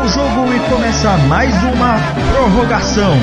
o jogo e começa mais uma prorrogação.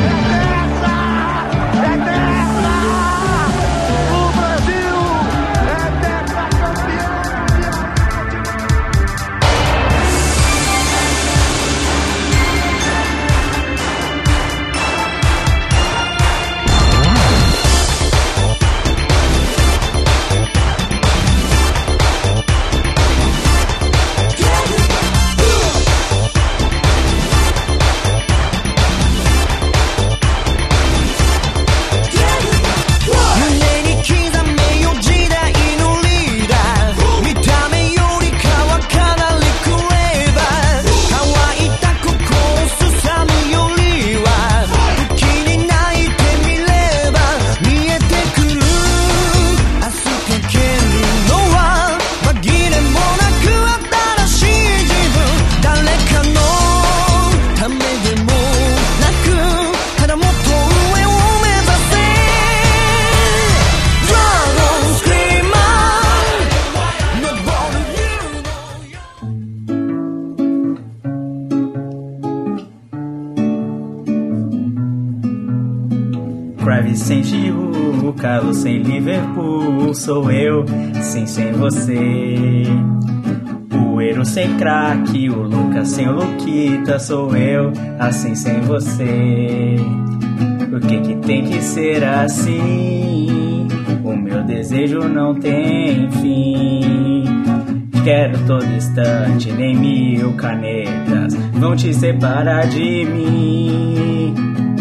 Sem Giroud, Carlos sem Liverpool, sou eu, sim, sem você. O Eero sem craque, o Lucas sem o Luquita, sou eu, assim sem você. Por que tem que ser assim? O meu desejo não tem fim. Quero todo instante, nem 1000 canetas vão te separar de mim.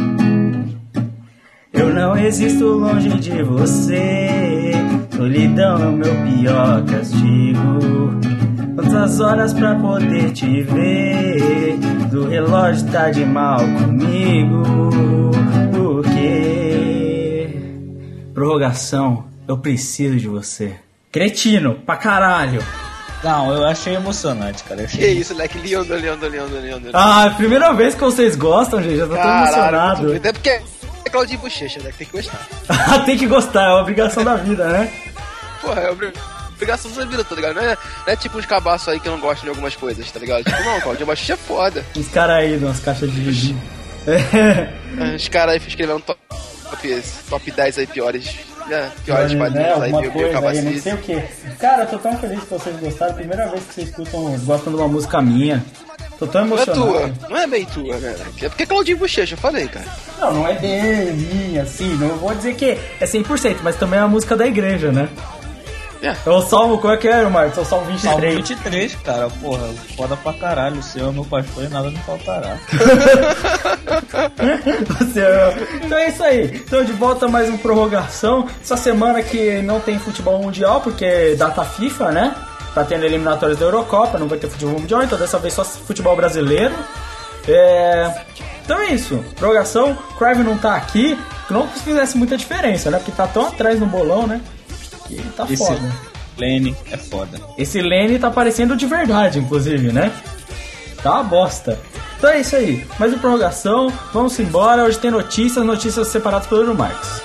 Eu não existo longe de você, solidão é o meu pior castigo. Quantas horas pra poder te ver, do relógio tá de mal comigo. Por quê? Prorrogação, eu preciso de você. Cretino, pra caralho. Não, eu achei emocionante, cara. Que isso, moleque, Leandro. Ah, primeira vez que vocês gostam, gente, eu tô tão emocionado. Até porque é Claudinho Bochecha, né? Tem que gostar. Tem que gostar, é uma obrigação da vida, né? Porra, é obrigação da vida, tá ligado? Não é tipo uns cabaços aí que não gostam de algumas coisas, tá ligado? Tipo, não, Claudinho Bochecha é foda. Os caras aí, umas caixas de vídeo. Os caras aí escrevendo top 10 aí piores quadrinhos aí, meio cabacice. Não sei o que. Cara, eu tô tão feliz que vocês gostaram. Primeira vez que vocês gostam de uma música minha. Tô tão emocionado. Não é tua, não é bem tua, né? É porque é Claudinho Bochecha, eu falei, cara. Não é dele, assim, não vou dizer que é 100%, mas também é a música da igreja, né? É o Salmo, qual é que era, Marcos? É o Salmo 23. Salmo 23, cara, porra, foda pra caralho. O Senhor é meu pastor e nada me faltará. Então é isso aí. Então de volta mais uma prorrogação. Essa semana que não tem futebol mundial, porque é data FIFA, né? Tá tendo eliminatórias da Eurocopa, não vai ter futebol mundial, então dessa vez só futebol brasileiro. Então é isso, prorrogação. Crave não tá aqui, que não fizesse muita diferença, né? Porque tá tão atrás no bolão, né? Que tá foda. Lene é foda. Esse Lene tá parecendo de verdade, inclusive, né? Tá uma bosta. Então é isso aí, mais uma prorrogação. Vamos embora, hoje tem notícias separadas pelo Eero Marques.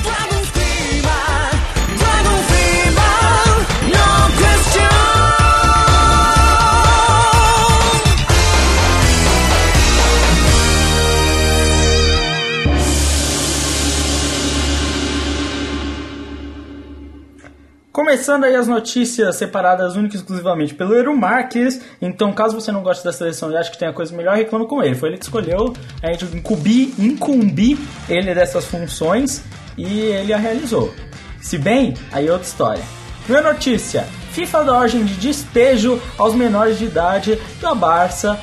Começando aí as notícias separadas única e exclusivamente pelo Eero Marques. Então, caso você não goste da seleção e acha que tem a coisa melhor, reclama com ele. Foi ele que escolheu a gente incumbir ele dessas funções e ele a realizou. Se bem, aí é outra história. Primeira notícia: FIFA dá ordem de despejo aos menores de idade da base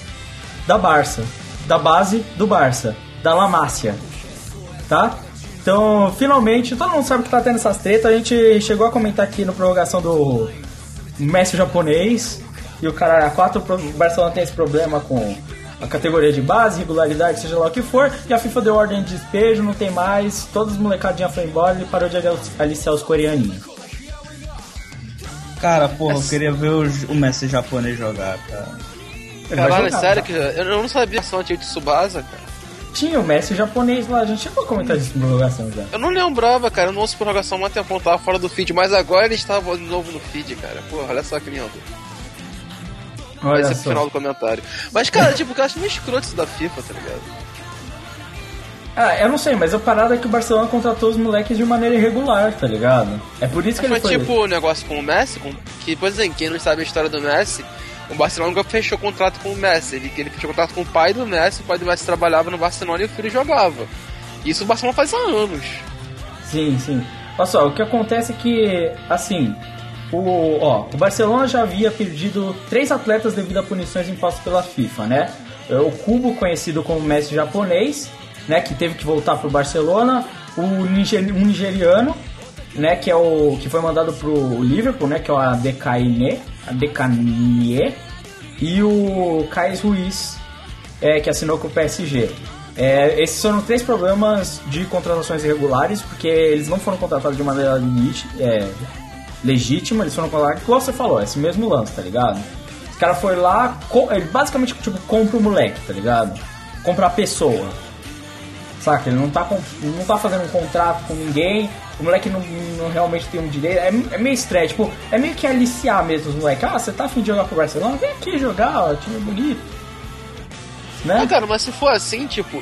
do Barça, da La Masia, tá? Então, finalmente, todo mundo sabe que tá tendo essas tretas. A gente chegou a comentar aqui no prorrogação do Messi japonês e o cara 4, o Barcelona tem esse problema com a categoria de base, regularidade, seja lá o que for, e a FIFA deu ordem de despejo, não tem mais, todas as molecadinhas foram embora e ele parou de aliciar os coreaninhos. Cara, porra, eu queria ver o Messi japonês jogar, cara. Caralho, sério que eu não sabia que só tinha de Tsubasa, cara. Tinha o Messi japonês lá, a gente chegou a comentar isso na prorrogação já. Eu não lembrava, cara, eu não ouço prorrogação há muito tempo, tava fora do feed, mas agora ele estava de novo no feed, cara. Porra, olha só que lindo. Olha Esse é o só. final do comentário. Mas, cara, tipo, eu acho meio escroto isso da FIFA, tá ligado? Ah, eu não sei, mas a parada é que o Barcelona contratou os moleques de maneira irregular, tá ligado? É por isso que Mas ele foi foi... tipo o negócio com o Messi, que, por exemplo, quem não sabe a história do Messi, o Barcelona nunca fechou contrato com o Messi. Ele fechou contrato com o pai do Messi Messi trabalhava no Barcelona e o filho jogava. Isso o Barcelona faz há anos. Sim, sim. Olha só, o que acontece é que, assim, o Barcelona já havia perdido 3 atletas devido a punições impostas pela FIFA, né? O Kubo, conhecido como Messi japonês, né, que teve que voltar pro Barcelona, um nigeriano, né, que foi mandado pro Liverpool, né, que é o Adekanie, e o Kais Ruiz, que assinou com o PSG. Esses foram 3 problemas de contratações irregulares, porque eles não foram contratados de maneira legítima, eles foram contratados, como você falou, esse mesmo lance, tá ligado? Os caras foram lá, ele basicamente tipo, compra o moleque, tá ligado? Compra a pessoa. Saca? Ele não tá fazendo um contrato com ninguém, o moleque não realmente tem um direito. É meio estranho, tipo, é meio que aliciar mesmo os moleques. Ah, você tá afim de jogar pro Barcelona? Vem aqui jogar, ó, time bonito. Né? Cara, mas se for assim, tipo.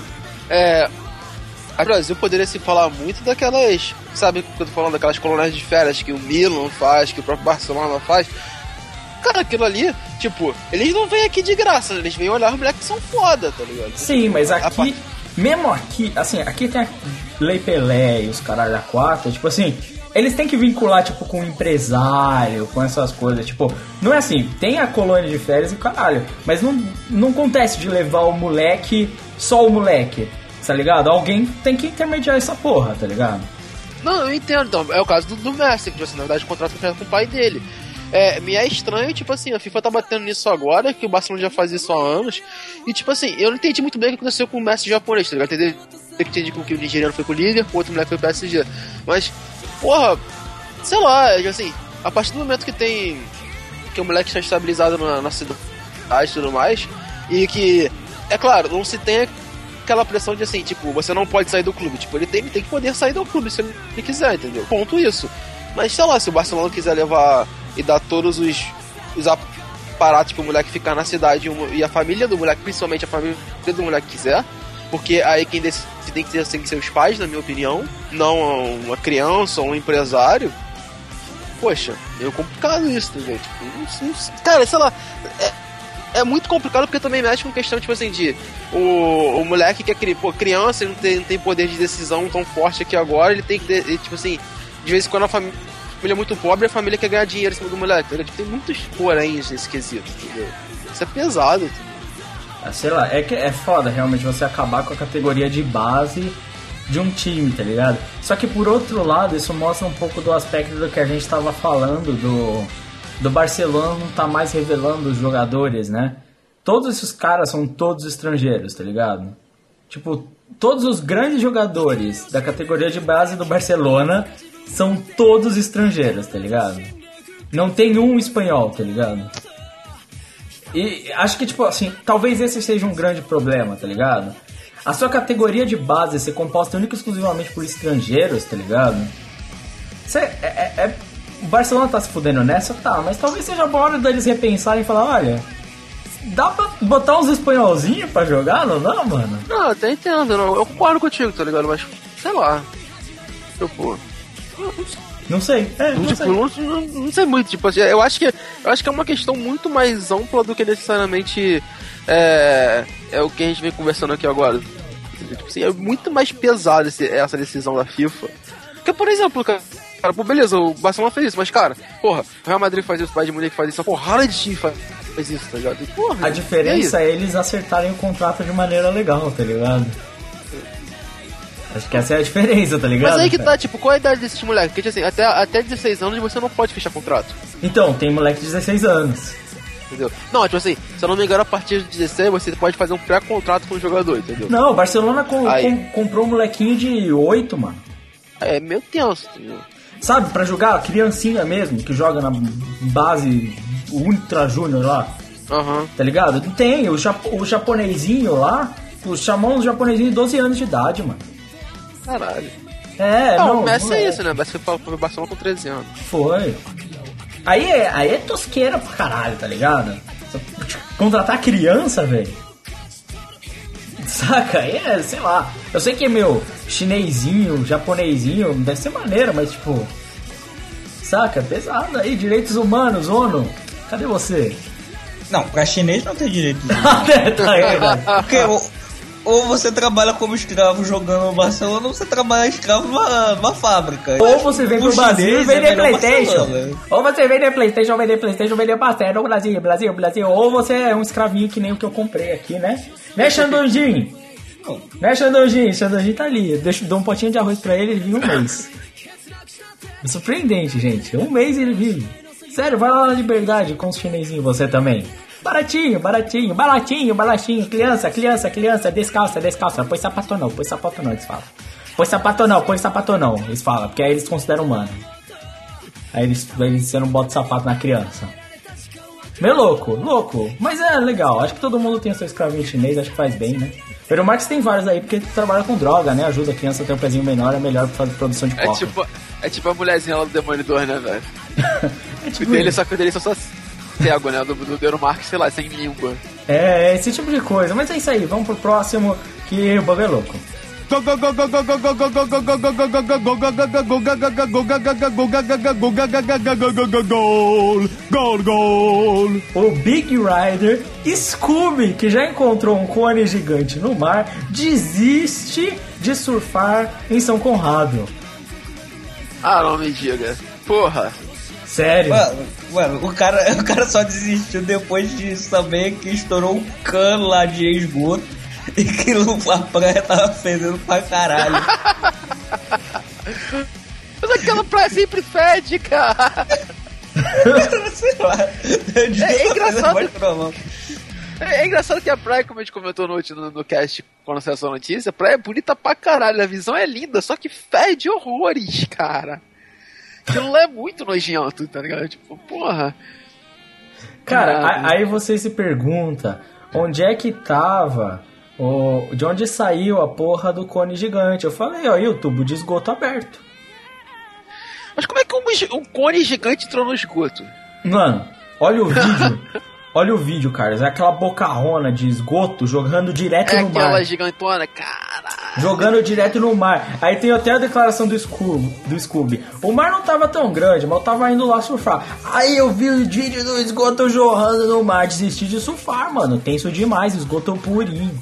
O Brasil poderia se falar muito daquelas. Sabe o que eu tô falando? Daquelas colônias de férias que o Milan faz, que o próprio Barcelona faz. Cara, aquilo ali, tipo, eles não vêm aqui de graça, eles vêm olhar os moleques que são foda, tá ligado? Sim, mas aqui. Mesmo aqui, assim, aqui tem a Lei Pelé e os caralho a 4, tipo assim, eles têm que vincular, tipo, com empresário, com essas coisas, tipo, não é assim, tem a colônia de férias e caralho, mas não acontece de levar o moleque, só o moleque, tá ligado? Alguém tem que intermediar essa porra, tá ligado? Não, eu entendo, então, é o caso do Messi, que, assim, na verdade, o contrato foi com o pai dele. Me é estranho, tipo assim, a FIFA tá batendo nisso agora, que o Barcelona já faz isso há anos, e tipo assim, eu não entendi muito bem o que aconteceu com o Messi japonês, tá ligado? Entendi que o nigeriano foi com o Liverpool, o outro moleque foi pro PSG, mas, porra, sei lá, assim, a partir do momento que o moleque está estabilizado na cidade e tudo mais, e que, é claro, não se tem aquela pressão de assim, tipo, você não pode sair do clube, tipo, ele tem que poder sair do clube se ele quiser, entendeu? Ponto isso. Mas sei lá, se o Barcelona quiser levar e dar todos os aparatos pro moleque ficar na cidade e a família do moleque, principalmente a família do moleque quiser, porque aí quem decide tem que ser os pais, na minha opinião, não uma criança ou um empresário. Poxa, meio complicado isso, entendeu? Tipo, cara, sei lá, é muito complicado porque também mexe com questão, tipo assim, de o moleque que é criança, ele não tem poder de decisão tão forte aqui agora, ele tem que, tipo assim, de vez em quando a família é muito pobre, a família quer ganhar dinheiro em cima do moleque, entendeu? Tipo, tem muitos poréns nesse quesito, entendeu? Isso é pesado, entendeu? Sei lá, é foda realmente você acabar com a categoria de base de um time, tá ligado? Só que por outro lado, isso mostra um pouco do aspecto do que a gente tava falando do Barcelona não tá mais revelando os jogadores, né? Todos esses caras são todos estrangeiros, tá ligado? Tipo, todos os grandes jogadores da categoria de base do Barcelona são todos estrangeiros, tá ligado? Não tem um espanhol, tá ligado? E acho que, tipo, assim, talvez esse seja um grande problema, tá ligado? A sua categoria de base ser composta única e exclusivamente por estrangeiros, tá ligado? O Barcelona tá se fudendo nessa? Tá, mas talvez seja a hora deles repensarem e falar, olha, dá pra botar uns espanholzinhos pra jogar, não dá, mano? Não, até entendo, não, eu concordo contigo, tá ligado? Mas, sei lá, Não sei, não sei muito, tipo assim, eu acho que é uma questão muito mais ampla do que necessariamente é o que a gente vem conversando aqui agora. Tipo assim, é muito mais pesado essa decisão da FIFA. Porque, por exemplo, cara, pô, beleza, o Barcelona fez isso, mas cara, porra, o Real Madrid faz isso, o Bayern de Munique faz isso, a porrada de time faz isso, tá ligado? E, porra, a diferença é eles acertarem o contrato de maneira legal, tá ligado? Acho que essa é a diferença, tá ligado? Mas aí que tá, tipo, qual é a idade desse moleque? Porque, assim, até 16 anos você não pode fechar contrato. Então, tem moleque de 16 anos. Entendeu? Não, tipo assim, se eu não me engano, a partir de 16 você pode fazer um pré-contrato com o jogador, entendeu? Não, o Barcelona comprou um molequinho de 8, mano. É meio tenso, entendeu? Sabe, pra jogar, criancinha mesmo, que joga na base Ultra Júnior lá. Aham. Tá ligado? Tem, o japonesinho lá, chamam um japonesinho de 12 anos de idade, mano. Caralho. Não, o Messi não é isso, né? O Messi foi pro Barcelona com 13 anos. Foi. Aí é tosqueira pra caralho, tá ligado? contratar criança, velho. Saca? Sei lá. Eu sei que é meu chinesinho, japonesinho, deve ser maneiro, mas tipo... Saca? Pesado aí, direitos humanos, ONU. Cadê você? Não, pra chinês não tem direitos humanos. Tá aí, velho. Porque ou você trabalha como escravo jogando no Barcelona, ou você trabalha escravo numa fábrica. Ou você vem pro Brasil e vender Playstation. Ou você vende Playstation, vender pastel no Brasil. Ou você é um escravinho que nem o que eu comprei aqui, né? Né, Xandonjin? Né, Xandonjin? Xandonjin tá ali. Dou um potinho de arroz pra ele vive um mês. É surpreendente, gente. Um mês ele vive. Sério, vai lá na Liberdade com os chinesinhos, você também. Baratinho. Criança. Descalça. Põe sapato não, eles falam. Põe sapato não, eles falam. Porque aí eles consideram humano. Aí você não bota sapato na criança. Meio louco. Mas é legal. Acho que todo mundo tem seu escravinho chinês, acho que faz bem, né? Pero o Marx tem vários aí, porque trabalha com droga, né? Ajuda a criança a ter um pezinho menor, é melhor pra fazer produção de coca. É tipo a mulherzinha lá do Demolidor, né, velho? Só que o dele só cego, né? Do Euromark, sei lá, sem língua. É, esse tipo de coisa. Mas é isso aí, vamos pro próximo, que o bagulho é louco. Gol! O Big Rider Scooby, que já encontrou um cone gigante no mar, desiste de surfar em São Conrado. Ah, não me diga. Porra. Sério? Mano, o cara só desistiu depois de saber que estourou um cano lá de esgoto e que a praia tava fedendo pra caralho. Mas aquela praia sempre fede, cara. Sei lá. É engraçado. É engraçado que a praia, como a gente comentou no cast quando saiu essa notícia, a praia é bonita pra caralho, a visão é linda, só que fede horrores, cara. Aquilo lá é muito nojento, tá ligado? Tipo, porra. Cara, aí você se pergunta, onde é que tava, de onde saiu a porra do cone gigante? Eu falei, ó, e o tubo de esgoto aberto. Mas como é que um cone gigante entrou no esgoto? Mano, olha o vídeo. Olha o vídeo, Carlos. É aquela bocarrona de esgoto jogando direto no mar. É aquela gigantona, caralho. Jogando direto no mar. Aí tem até a declaração do Scooby. O mar não tava tão grande, mas eu tava indo lá surfar. Aí eu vi o vídeo do esgoto jorrando no mar. Desisti de surfar, mano. Tenso demais, esgoto purinho.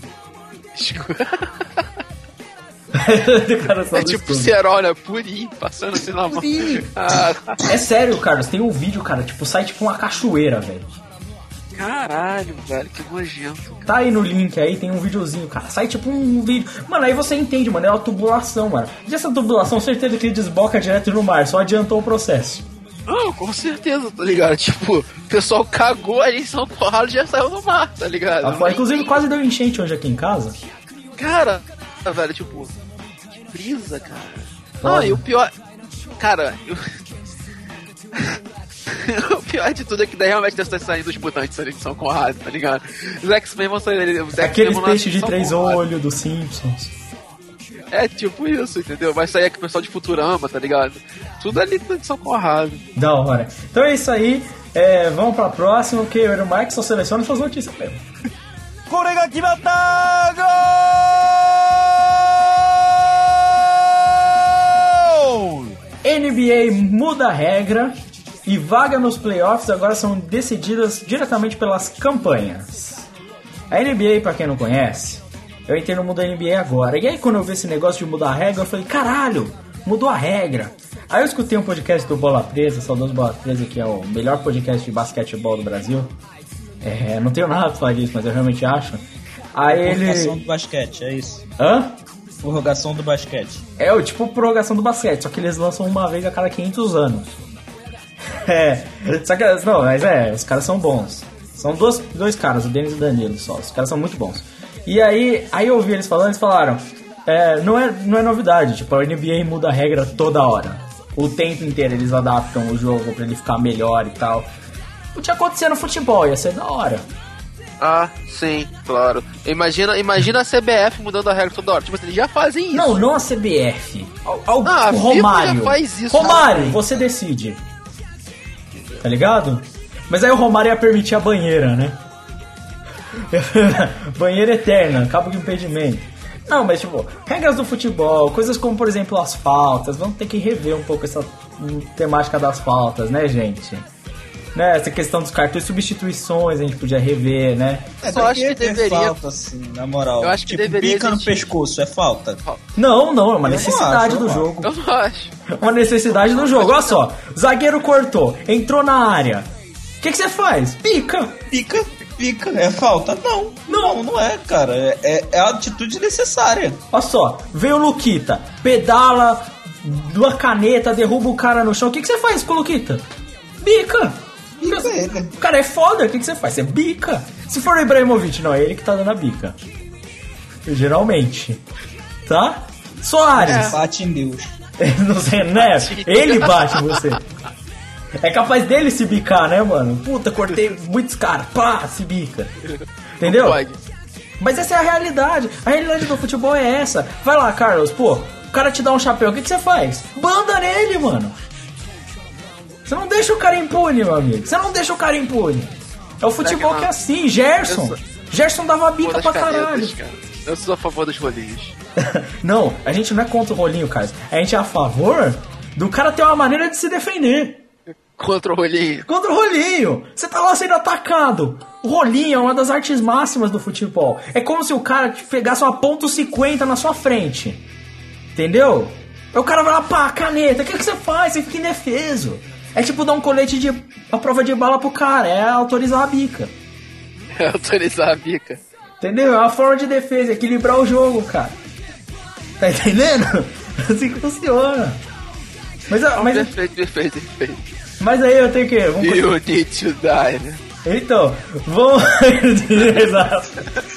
É tipo cerol, né? Purinho, passando assim na mão. É sério, Carlos. Tem um vídeo, cara. Tipo, sai tipo uma cachoeira, velho. Caralho, velho, que nojento. Tá aí no link aí, tem um videozinho, cara. Sai tipo um vídeo. Mano, aí você entende, mano. É uma tubulação, mano. E essa tubulação, certeza que ele desboca direto no mar. Só adiantou o processo. Não, com certeza, tá ligado? Tipo, o pessoal cagou ali em São Paulo e já saiu no mar, tá ligado? Inclusive, quase deu enchente hoje aqui em casa. Cara, velho, tipo, que brisa, cara. E o pior... Cara, o pior de tudo é que daí realmente deve estar saindo os mutantes ali de São Conrado, tá ligado? Os X-Men vão sair... Aqueles peixes de 3 olhos dos Simpsons. É tipo isso, entendeu? Vai sair aqui o pessoal de Futurama, tá ligado? Tudo ali de São Conrado. Da hora. Então é isso aí. Vamos pra próxima, que o Marx só seleciona suas notícias mesmo. NBA muda a regra e vaga nos playoffs agora são decididas diretamente pelas campanhas. A NBA, pra quem não conhece, eu entendo o mundo da NBA agora. E aí quando eu vi esse negócio de mudar a regra, eu falei, caralho, mudou a regra. Aí eu escutei um podcast do Bola Presa, saudoso Bola Presa, que é o melhor podcast de basquetebol do Brasil. Não tenho nada pra falar disso, mas eu realmente acho. Aí prorrogação do basquete, é isso. Hã? Prorrogação do basquete. É, tipo prorrogação do basquete, só que eles lançam uma vez a cada 500 anos. Só que, não, mas os caras são bons. São dois caras, o Denis e o Danilo só. Os caras são muito bons. E aí eu ouvi eles falando, eles falaram, não é novidade, tipo, a NBA muda a regra toda hora. O tempo inteiro eles adaptam o jogo pra ele ficar melhor e tal. O que acontecer no futebol, ia ser da hora. Ah, sim, claro. Imagina a CBF mudando a regra toda hora. Tipo, eles já fazem isso. Não a CBF. O a Romário. FIFA já faz isso. Romário, você decide. Tá ligado? Mas aí o Romário ia permitir a banheira, né? Banheiro eterna, cabo de impedimento. Não, mas tipo, regras do futebol, coisas como, por exemplo, as faltas. Vamos ter que rever um pouco essa temática das faltas, né, gente? Né, essa questão dos cartões, substituições a gente podia rever, né? Eu acho que deveria falta, assim, na moral. Eu acho que tipo, deveria pica no pescoço, é falta? Não, é uma necessidade do jogo. Eu não acho. Uma necessidade do jogo. Olha só, zagueiro cortou, entrou na área. O que você faz? Pica. É falta? Não é, cara. É a atitude necessária. Olha só, veio o Luquita, pedala, uma caneta, derruba o cara no chão. O que você faz com o Luquita? Bica. O cara é foda, o que você faz? Você bica. Se for o Ibrahimovic, não, é ele que tá dando a bica. Geralmente. Tá? Soares. Bate em Deus. Não sei, né? Ele bate em você. É capaz dele se bicar, né, mano? Puta, cortei muitos caras. Pá, se bica. Entendeu? Mas essa é a realidade. A realidade do futebol é essa. Vai lá, Carlos, pô. O cara te dá um chapéu, o que você faz? Banda nele, mano. Você não deixa o cara impune, meu amigo. Você não deixa o cara impune. É o futebol que é assim. Gerson dava bica pra caralho. Eu sou a favor dos rolinhos. Não, a gente não é contra o rolinho, Carlos. A gente é a favor do cara ter uma maneira de se defender. Contra o rolinho. Contra o rolinho. Você tá lá sendo atacado. O rolinho é uma das artes máximas do futebol. É como se o cara te pegasse uma .50 na sua frente. Entendeu? Aí o cara vai lá, pá, caneta. O que você faz? Você fica indefeso. É tipo dar um colete a prova de bala pro cara. É autorizar a bica. É autorizar a bica. Entendeu? É uma forma de defesa. Equilibrar o jogo, cara. Tá entendendo? Assim que funciona. Mas Perfeito. Mas aí eu tenho que... You need to die, né? Então, vamos... Exato.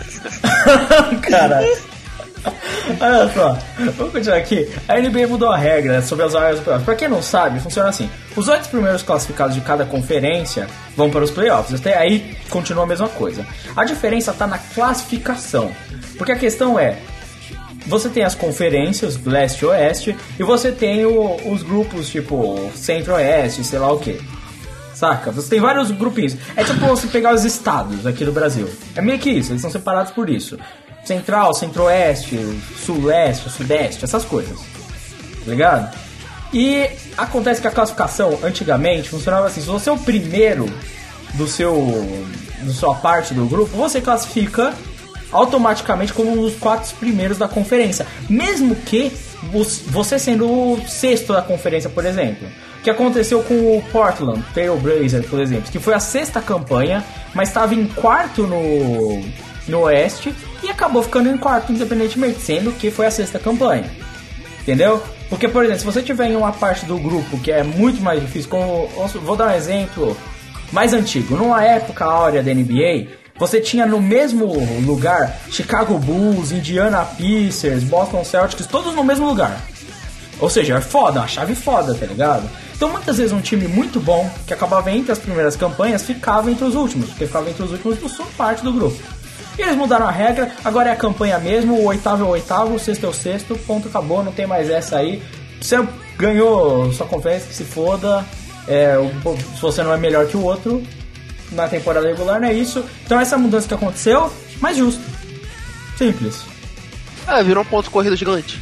Caralho. Olha só, vamos continuar aqui. A NBA mudou a regra sobre as vagas dos playoffs. Pra quem não sabe, funciona assim: os 8 primeiros classificados de cada conferência vão para os playoffs. Até aí continua a mesma coisa. A diferença tá na classificação. Porque a questão é: você tem as conferências, leste e oeste, e você tem os grupos tipo centro-oeste, sei lá o que. Saca? Você tem vários grupinhos. É tipo você pegar os estados aqui do Brasil. É meio que isso, eles são separados por isso. Central, centro-oeste, sul-leste, sudeste, essas coisas. Tá ligado? E acontece que a classificação, antigamente, funcionava assim: se você é o primeiro da sua parte do grupo, você classifica automaticamente como um dos 4 primeiros da conferência. Mesmo que você sendo o 6º da conferência, por exemplo. O que aconteceu com o Portland Trail Blazers, por exemplo, que foi a 6ª campanha, mas estava em 4º no Oeste e acabou ficando em 4º independentemente, sendo que foi a 6ª campanha. Entendeu? Porque, por exemplo, se você tiver em uma parte do grupo que é muito mais difícil, como, vou dar um exemplo mais antigo, numa época áurea da NBA, você tinha no mesmo lugar Chicago Bulls, Indiana Pacers, Boston Celtics, todos no mesmo lugar. Ou seja, é foda, uma chave foda, tá ligado? Então muitas vezes um time muito bom, que acabava entre as primeiras campanhas, ficava entre os últimos, porque ficava entre os últimos do sul parte do grupo. E eles mudaram a regra, agora é a campanha mesmo, o 8º é o 8º, o 6º é o 6º, ponto, acabou, não tem mais essa aí. Você ganhou sua conferência, que se foda, se você não é melhor que o outro na temporada regular, não é isso. Então essa mudança que aconteceu, mais justo. Simples. Virou um ponto corrido gigante.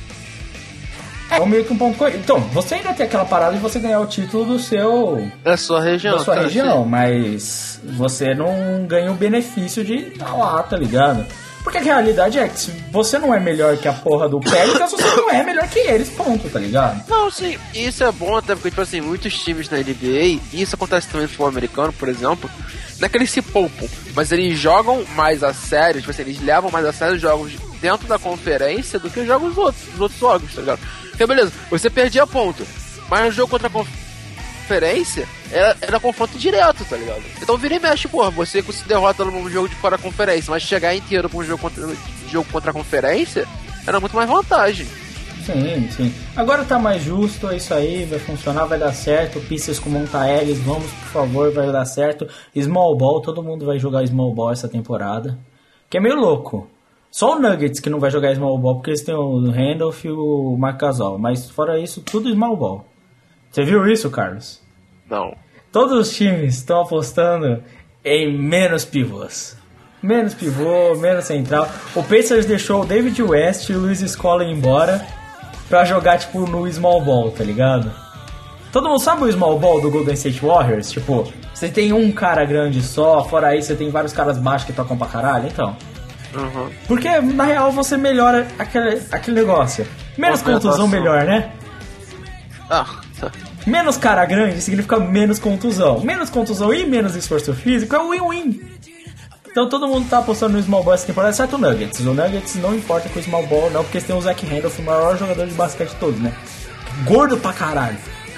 É meio que um ponto corrido. Então, você ainda tem aquela parada de você ganhar o título do seu... Da sua região. Da sua região, mas você não ganha o benefício de estar lá, tá ligado? Porque a realidade é que se você não é melhor que a porra do Pelicans, você não é melhor que eles, ponto, tá ligado? Não, sim, isso é bom até porque, tipo assim, muitos times na NBA, e isso acontece também no futebol americano, por exemplo, não é que eles se poupam, mas eles jogam mais a sério, tipo assim, eles levam mais a sério os jogos dentro da conferência do que os outros jogos, tá ligado? Porque beleza, você perdia ponto, mas no jogo contra a conferência era confronto direto, tá ligado? Então vira e mexe, porra, você se derrota num jogo de fora da conferência, mas chegar inteiro pra um jogo contra a conferência era muito mais vantagem. Sim. Agora tá mais justo, é isso aí, vai funcionar, vai dar certo. Pistas com Montaeres, vamos, por favor, vai dar certo. Small Ball, todo mundo vai jogar Small Ball essa temporada, que é meio louco. Só o Nuggets que não vai jogar Small Ball, porque eles têm o Randolph e o Marc Gasol, mas fora isso, tudo Small Ball. Você viu isso, Carlos? Não. Todos os times estão apostando em menos pivôs. menos pivô, menos central. O Pacers deixou o David West e o Luiz Scola embora pra jogar, tipo, no small ball, tá ligado? Todo mundo sabe o small ball do Golden State Warriors? Tipo, você tem um cara grande só, fora aí você tem vários caras baixos que tocam pra caralho, então. Uhum. Porque, na real, você melhora aquele negócio. Menos contusão, melhor, né? Ah, tá. Menos cara grande significa menos contusão. Menos contusão e menos esforço físico é win-win. Então todo mundo tá apostando no small ball essa temporada, exceto o Nuggets. O Nuggets não importa com o small ball, não, porque eles têm o Zach Randolph, o maior jogador de basquete de todos, né? Gordo pra caralho.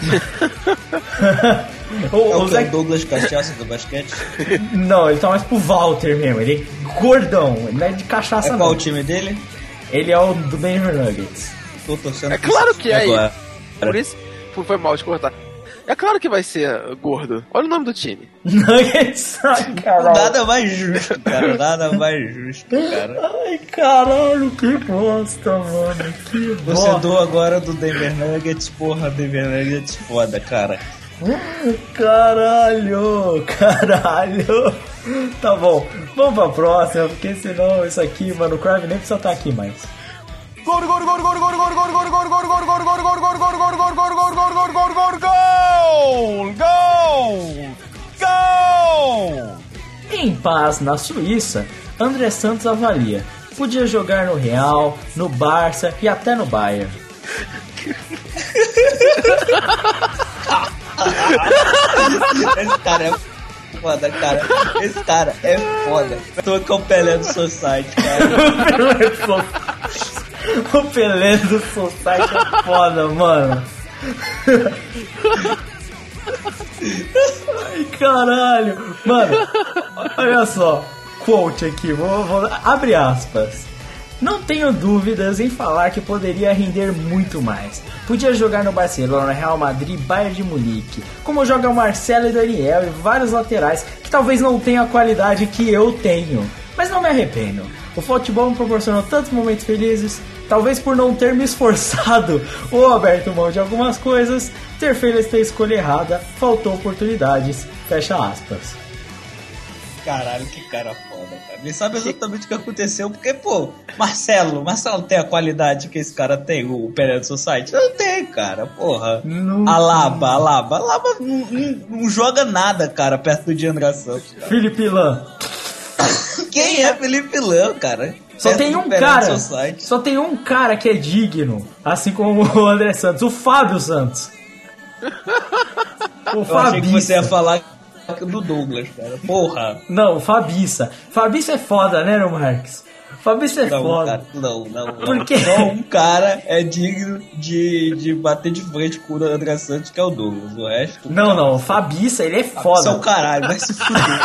o Zach Douglas Cachaça do basquete? Não, ele tá mais pro Walter mesmo. Ele é gordão, ele não é de cachaça não. Qual o time dele? Ele é o do Denver Nuggets. Tô torcendo. É claro que é agora. Por isso foi mal de cortar. É claro que vai ser gordo. Olha o nome do time. Nuggets, caralho. Nada mais justo, cara. Nada mais justo, cara. Ai, caralho, que bosta, mano. Que bosta. Torcedor agora do Denver Nuggets, porra, Denver Nuggets foda, cara. Caralho. Tá bom, vamos pra próxima, porque senão isso aqui, mano, o Crave nem precisa estar aqui mais. Gol! Em paz na Suíça, André Santos avalia. Podia jogar no Real, no Barça e até no Bayern. Esse cara é foda, cara. Esse cara é foda. Tô com o Pelé do Society, cara. O Pelé do Society é foda, mano. Ai, caralho. Mano, olha só. Quote aqui, abre aspas. Não tenho dúvidas em falar que poderia render muito mais. Podia jogar no Barcelona, Real Madrid, Bayern de Munique, como joga o Marcelo e Daniel e vários laterais que talvez não tenham a qualidade que eu tenho. Mas não me arrependo. O futebol me proporcionou tantos momentos felizes. Talvez por não ter me esforçado ou aberto mão de algumas coisas, ter feito esta escolha errada, faltou oportunidades. Fecha aspas. Caralho, que cara foda, cara. Ele sabe exatamente o que aconteceu, porque, pô, Marcelo tem a qualidade que esse cara tem, o Pelé do Society? Não tem, cara, porra. Alaba não joga nada, cara, perto do André Santos. Felipe Lan. Quem é Felipe Lan, cara? Só tem um cara que é digno, assim como o André Santos, o Fábio Santos. Eu achei que você ia falar do Douglas, cara. Porra. Não, Fabiça. Fabiça é foda, né, Marques? Fabiça é foda. Cara, não. Porque só um cara é digno de bater de frente com o André Santos, que é o Douglas. O resto... Não. Fabiça, ele é foda. Fabiça é o caralho, vai se fuder.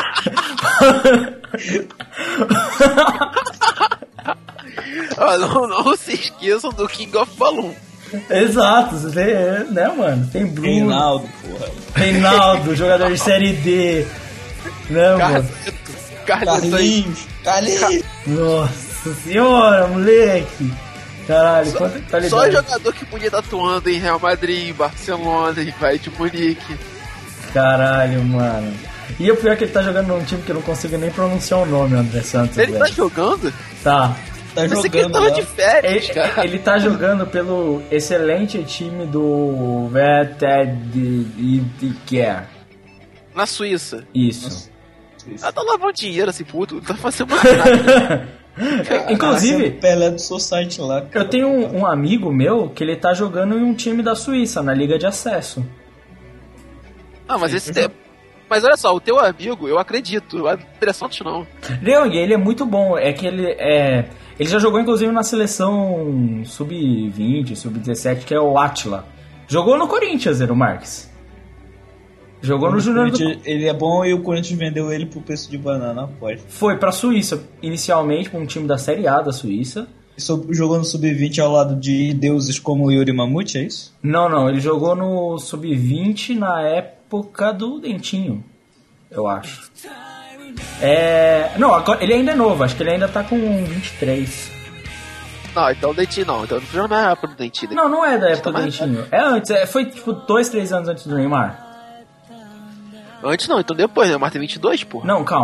Não se esqueçam do King of Balloon. Exato, né, mano? Tem Bruno. Reinaldo, porra. Reinaldo, jogador de Série D. Né, mano? Carlinhos. Nossa senhora, moleque. Caralho, quanto tá ligado? Só jogador que podia estar atuando em Real Madrid, Barcelona e Bayern de Munique. Caralho, mano. E o pior é que ele tá jogando num time que eu não consigo nem pronunciar o nome, André Santos. Ele tá jogando? Tá. Pensei que ele tava de férias, cara. Ele tá jogando pelo excelente time do VTD. Na Suíça. Isso. Ah, tá lavando dinheiro assim, puto. Não tá fazendo nada. Inclusive, Pelé do Society lá. Cara. Eu tenho um amigo meu que ele tá jogando em um time da Suíça, na Liga de Acesso. Ah, mas esse tempo. Mas olha só, o teu amigo, eu acredito. O André Santos não. Leong, ele é muito bom. É que ele já jogou inclusive na seleção sub-20, sub-17, que é o Átila. Jogou no Corinthians, Zero Marques. Jogou no Júnior do... Ele é bom e o Corinthians vendeu ele pro preço de banana, pode. Foi pra Suíça, inicialmente, pra um time da Série A da Suíça. Jogou no sub-20 ao lado de deuses como o Yuri Mamute, é isso? Não, ele jogou no sub-20 na época do Dentinho, eu acho. Não, agora, ele ainda é novo, acho que ele ainda tá com 23. Não, então o Dentinho não. Então não é da época do Dentinho. Não é da época do Dentinho. É antes, foi tipo 2-3 anos antes do Neymar. Antes não, então depois, né? O Neymar tem 22, porra. Não, calma.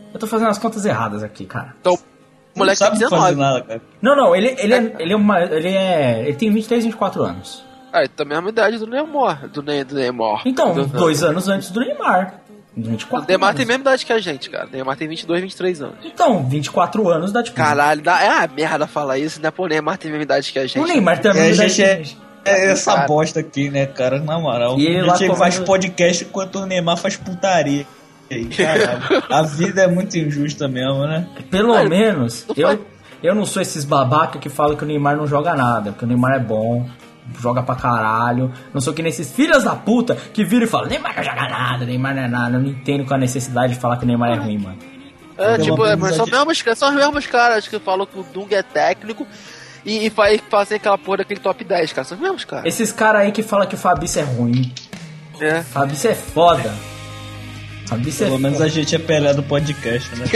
Eu tô fazendo as contas erradas aqui, cara. Então, o moleque não tem sabe 19. fazer nada, cara. Não, ele tem 23, 24 anos. Ah, ele tá a mesma idade do Neymar. Do Neymar. Então, 2 anos antes do Neymar. 24 O Neymar anos. tem a mesma idade que a gente, cara. O Neymar tem 22, 23 anos. Então, 24 anos dá tipo... Caralho, é uma merda falar isso, né? Pô, o Neymar tem a mesma idade que a gente. O Neymar tem a mesma A idade gente que a é, gente. é essa Cara. bosta aqui, né, cara? Na moral. E ele A lá gente faz comendo- podcast enquanto o Neymar faz putaria. Aí, caralho. A vida é muito injusta mesmo, né? Pelo menos, eu não sou esses babaca que falam que o Neymar não joga nada, que o Neymar é bom, joga pra caralho. Não sou que nesses filhos da puta que viram e falam, Neymar não joga nada, Neymar não é nada. Eu não entendo qual a necessidade de falar que o Neymar é ruim, mano. É, Pelo tipo, menos mas são os mesmos caras que falam que o Dunga é técnico e fazem aquela porra daquele top 10, cara. São os mesmos caras. Esses caras aí que falam que o Fabrício é ruim. É. Fabrício é foda. Fabrício Pelo é menos foda. a gente é pelé do podcast, né?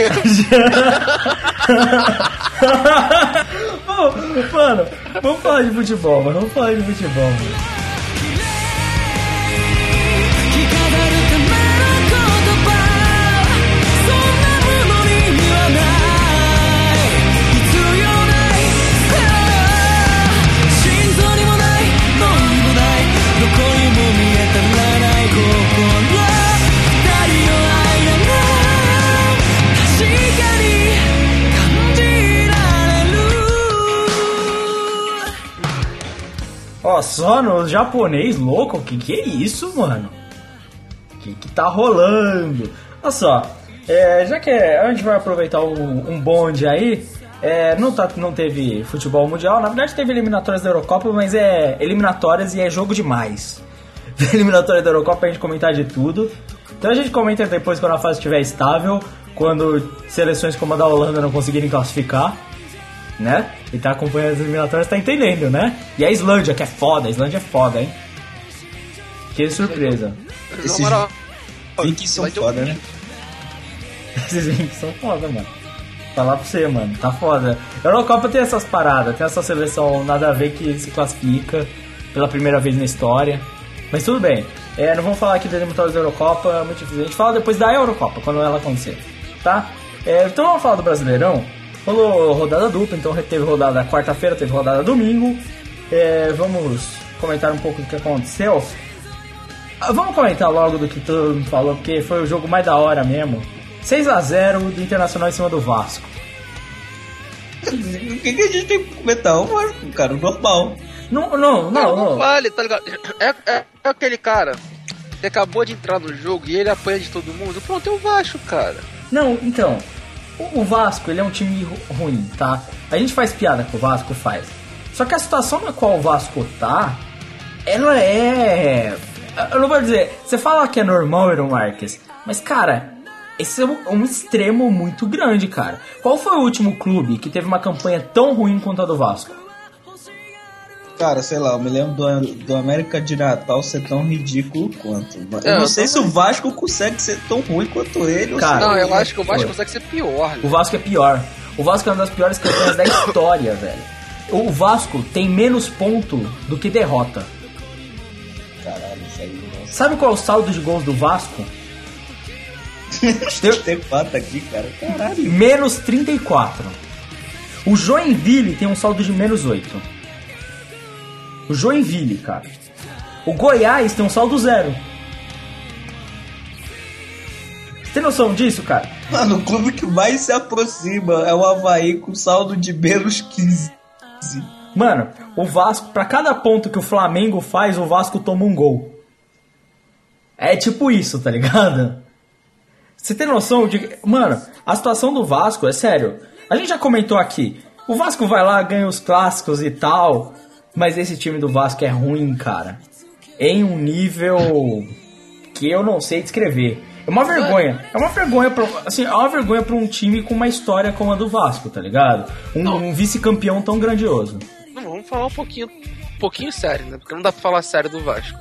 Mano, vamos falar de futebol, mano. Vamos falar de futebol, mano. 着飾るための言葉そんなものに意味はない必要ない心臓にもない脳にもないどこにも見当たらない心二人の間が確かに感じられる Ó, só no japonês louco, que é isso, mano? Que tá rolando? Olha só, já que a gente vai aproveitar um bonde aí, não teve futebol mundial, na verdade teve eliminatórias da Eurocopa, mas é eliminatórias e é jogo demais. Eliminatória da Eurocopa a gente comentar de tudo, então a gente comenta depois quando a fase estiver estável, quando seleções como a da Holanda não conseguirem classificar, né? E tá acompanhando as eliminatórias, tá entendendo, né? E a Islândia, que é foda, hein? Que surpresa. Esses Na moral, Vikings são vai ter um- foda, né? Esses links são foda, mano. Falar pra você, mano, tá foda. A Eurocopa tem essas paradas, tem essa seleção nada a ver que se classifica pela primeira vez na história. Mas tudo bem, não vamos falar aqui das eliminatórias da Eurocopa, é muito difícil. A gente fala depois da Eurocopa, quando ela acontecer, tá? Então vamos falar do Brasileirão. Rolou rodada dupla, então teve rodada quarta-feira, teve rodada domingo. Vamos comentar um pouco do que aconteceu. Vamos comentar logo do que todo mundo falou, porque foi o jogo mais da hora mesmo. 6-0 do Internacional em cima do Vasco. O que a gente tem que comentar? O Vasco, cara, normal. Não vale, tá ligado? É aquele cara que acabou de entrar no jogo e ele apanha de todo mundo. Pronto, é o Vasco, cara. Não, então, o Vasco, ele é um time ruim, tá? A gente faz piada com o Vasco, faz. Só que a situação na qual o Vasco tá, ela é... Eu não vou dizer... Você fala que é normal, Eero Marques, mas, cara, esse é um extremo muito grande, cara. Qual foi o último clube que teve uma campanha tão ruim quanto a do Vasco? Cara, sei lá, eu me lembro do América de Natal ser tão ridículo quanto. Eu não sei se o Vasco consegue ser tão ruim quanto ele. Cara, Não, eu acho que o Vasco consegue ser pior. O Vasco é pior. O Vasco é uma das piores campanhas da história, velho. O Vasco tem menos ponto do que derrota. Caralho, isso aí, nossa. Sabe qual é o saldo de gols do Vasco? Tem 4 aqui, cara. Caralho. Menos 34. O Joinville tem um saldo de menos 8. O Joinville, cara. O Goiás tem um saldo 0. Você tem noção disso, cara? Mano, o clube que mais se aproxima é o Avaí com saldo de menos 15. Mano, o Vasco, pra cada ponto que o Flamengo faz, o Vasco toma um gol. É tipo isso, tá ligado? Você tem noção de... Mano, a situação do Vasco, é sério. A gente já comentou aqui. O Vasco vai lá, ganha os clássicos e tal. Mas esse time do Vasco é ruim, cara. Em um nível que eu não sei descrever. É uma vergonha. É uma vergonha pra um time com uma história como a do Vasco, tá ligado? Um vice-campeão tão grandioso. Não, vamos falar um pouquinho sério, né? Porque não dá pra falar sério do Vasco.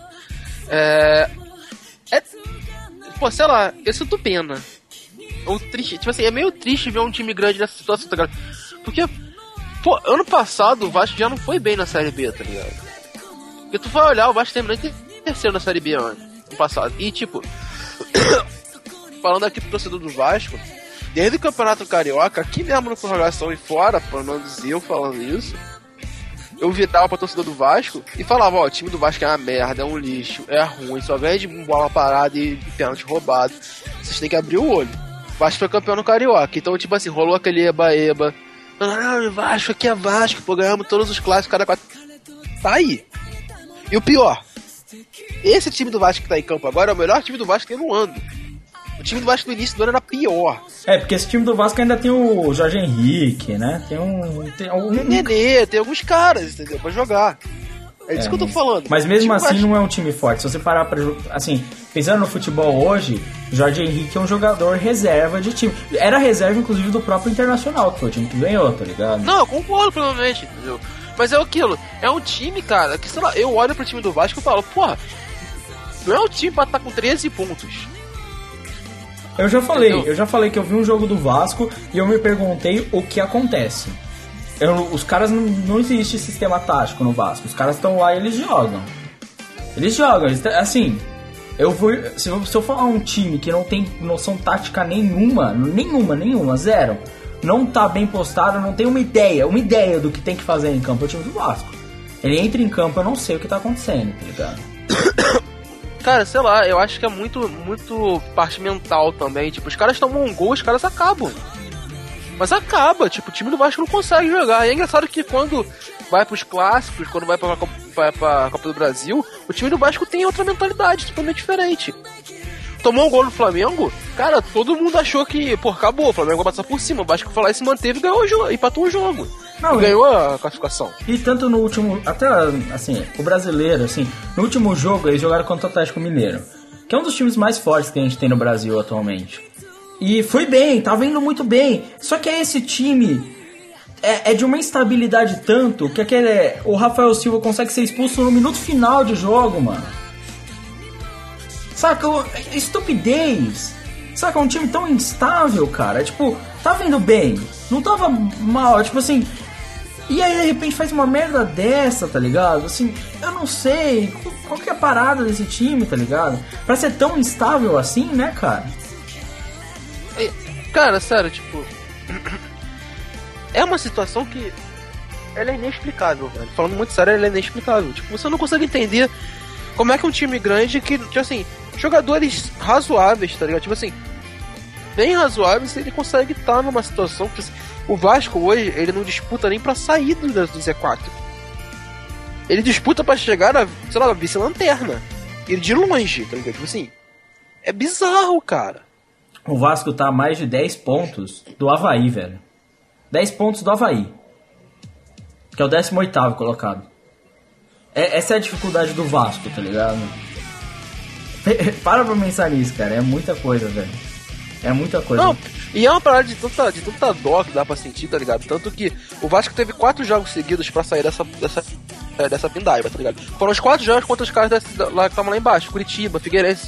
Pô, sei lá, eu sinto pena. Ou triste, tipo assim, é meio triste ver um time grande nessa situação, tá ligado? Porque, pô, ano passado o Vasco já não foi bem na Série B, tá ligado? Porque tu vai olhar, o Vasco terminou em terceiro na Série B ano passado. E tipo, falando aqui pro torcedor do Vasco, desde o Campeonato Carioca, aqui mesmo no Prorrogação e fora, pra não dizer eu falando isso, eu virava pra torcida do Vasco e falava, ó, o time do Vasco é uma merda, é um lixo, é ruim, só ganha de bola parada e pênalti roubado. Vocês têm que abrir o olho. O Vasco foi campeão no Carioca, então tipo assim, rolou aquele eba-eba. Não, Vasco, aqui é Vasco, pô, ganhamos todos os clássicos, cada 4. Tá aí. E o pior, esse time do Vasco que tá em campo agora é o melhor time do Vasco que tem no ano. O time do Vasco no início do ano era pior. Porque esse time do Vasco ainda tem o Jorge Henrique, né? Tem algum Nenê, tem alguns caras, entendeu? Pra jogar. É disso que eu tô falando. Mas mesmo assim não é um time forte. Se você parar pra... Assim, pensando no futebol hoje, Jorge Henrique é um jogador reserva de time. Era reserva, inclusive, do próprio Internacional, que foi o time que ganhou, tá ligado? Não, eu concordo plenamente, entendeu? Mas é aquilo. É um time, cara, que sei lá, eu olho pro time do Vasco e falo, porra, não é um time pra estar com 13 pontos. Eu já falei que eu vi um jogo do Vasco e eu me perguntei o que acontece. Os caras não existe sistema tático no Vasco. Os caras estão lá e eles jogam. Assim, se eu falar um time que não tem noção tática nenhuma, zero, não tá bem postado, não tem uma ideia do que tem que fazer em campo, é o time do Vasco. Ele entra em campo, eu não sei o que tá acontecendo, tá ligado? Cara, sei lá, eu acho que é muito parte mental também. Tipo, os caras tomam um gol, os caras acabam. Mas acaba, tipo, o time do Vasco não consegue jogar. E é engraçado que quando vai pros clássicos, quando vai pra Copa do Brasil, o time do Vasco tem outra mentalidade, totalmente diferente. Tomou um gol no Flamengo, cara, todo mundo achou que, pô, acabou, o Flamengo vai passar por cima. O Vasco foi lá e se manteve e ganhou o jogo, empatou o jogo. Não, ganhou a classificação. E tanto no último, até assim, o brasileiro, assim, no último jogo eles jogaram contra o Atlético Mineiro, que é um dos times mais fortes que a gente tem no Brasil atualmente. E foi bem, tava indo muito bem. Só que esse time é de uma instabilidade tanto que o Rafael Silva consegue ser expulso no minuto final de jogo, mano. Saca? Estupidez. Saca? Um time tão instável, cara. Tipo, tava indo bem, não tava mal, tipo assim. E aí de repente faz uma merda dessa, tá ligado? Assim, eu não sei qual que é a parada desse time, tá ligado? Pra ser tão instável assim, né, cara? Cara, sério, tipo, é uma situação que ela é inexplicável, velho. Falando muito sério, ela é inexplicável. Tipo, você não consegue entender como é que um time grande que, tipo assim, jogadores razoáveis, tá ligado? Tipo assim, bem razoáveis, ele consegue estar numa situação que, assim, o Vasco hoje, ele não disputa nem pra sair do Z4. Ele disputa pra chegar a, sei lá, vice-lanterna. Ele de longe, tá ligado? Tipo assim, é bizarro, cara. O Vasco tá a mais de 10 pontos do Avaí, velho. 10 pontos do Avaí, que é o 18º colocado. Essa é a dificuldade do Vasco, tá ligado? Para pra pensar nisso, cara. É muita coisa, velho. É muita coisa. Não, e é uma parada de tanta dó que dá pra sentir, tá ligado? Tanto que o Vasco teve 4 jogos seguidos pra sair dessa pindaíba, tá ligado? Foram os 4 jogos contra os caras lá que estavam lá embaixo, Curitiba, Figueirense.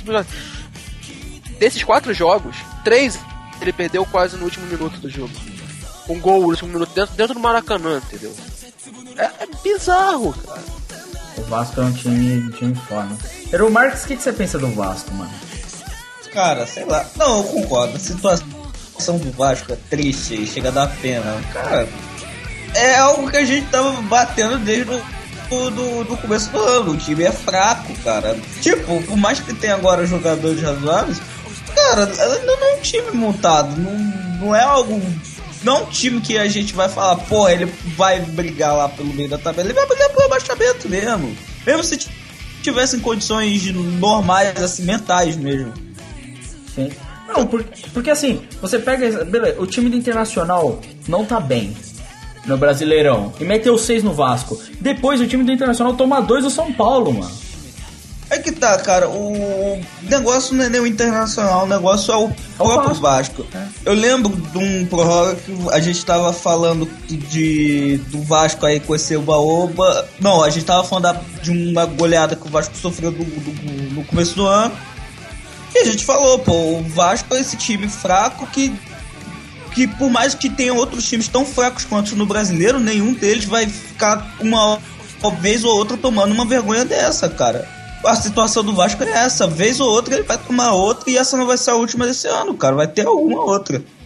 Desses 4 jogos, 3 ele perdeu quase no último minuto do jogo. Um gol no último minuto dentro do Maracanã, entendeu? É bizarro, cara. O Vasco é um time forte. Pero Marques, o que você pensa do Vasco, mano? Cara, sei lá. Não, eu concordo. A situação do Vasco é triste e chega a dar pena. Cara, é algo que a gente tava batendo desde do começo do ano. O time é fraco, cara. Tipo, por mais que tenha agora jogadores razoáveis, cara, não é um time montado. Não é algo. Não é um time que a gente vai falar, pô, ele vai brigar lá pelo meio da tabela. Ele vai brigar pelo abaixamento mesmo. Mesmo se tivesse em condições normais, assim, mentais mesmo. Sim. Não, porque assim, você pega. Beleza, o time do Internacional não tá bem no Brasileirão e meteu 6 no Vasco. Depois o time do Internacional toma 2 do São Paulo, mano. É que tá, cara, o negócio não é nem o Internacional, o negócio é o próprio Vasco. Eu lembro de um prorroga que a gente tava falando do Vasco aí com esse oba-oba. Não, a gente tava falando de uma goleada que o Vasco sofreu no começo do ano. E a gente falou, pô, o Vasco é esse time fraco que por mais que tenha outros times tão fracos quanto no Brasileiro, nenhum deles vai ficar uma vez ou outra tomando uma vergonha dessa, cara. A situação do Vasco é essa, vez ou outra ele vai tomar outra e essa não vai ser a última desse ano, cara, vai ter alguma outra.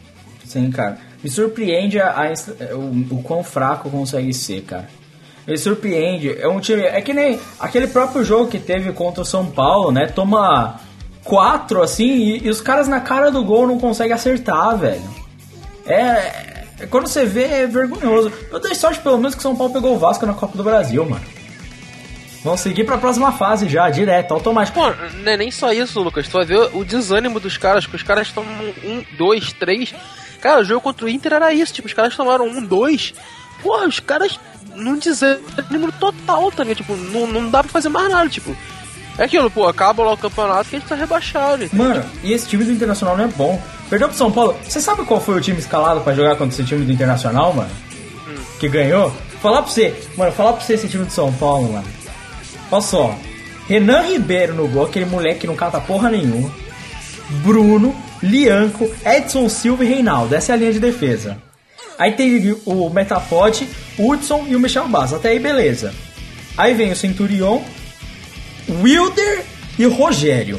Sim, cara. Me surpreende o quão fraco consegue ser, cara. Me surpreende. É um time... É que nem aquele próprio jogo que teve contra o São Paulo, né? Toma 4, assim, e os caras na cara do gol não conseguem acertar, velho. Quando você vê, é vergonhoso. Eu dei sorte, pelo menos, que o São Paulo pegou o Vasco na Copa do Brasil, mano. Vamos seguir pra próxima fase já, direto, automático. Pô, não é nem só isso, Lucas. Tu vai ver o desânimo dos caras, que os caras estão 1, 2, 3. Cara, o jogo contra o Inter era isso, tipo, os caras tomaram 1, 2. Porra, os caras num desânimo total, tá ligado? Tipo, não dá pra fazer mais nada, tipo. É aquilo, pô, acaba lá o campeonato que a gente tá rebaixado. Entendeu? Mano, e esse time do Internacional não é bom. Perdeu pro São Paulo. Você sabe qual foi o time escalado pra jogar contra esse time do Internacional, mano? Que ganhou? Falar pra você esse time do São Paulo, mano. Olha só. Renan Ribeiro no gol, aquele moleque que não cata porra nenhuma. Bruno, Lianco, Edson Silva e Reinaldo. Essa é a linha de defesa. Aí tem o Metapod, Hudson e o Michel Bass. Até aí, beleza. Aí vem o Centurion, Wilder e o Rogério.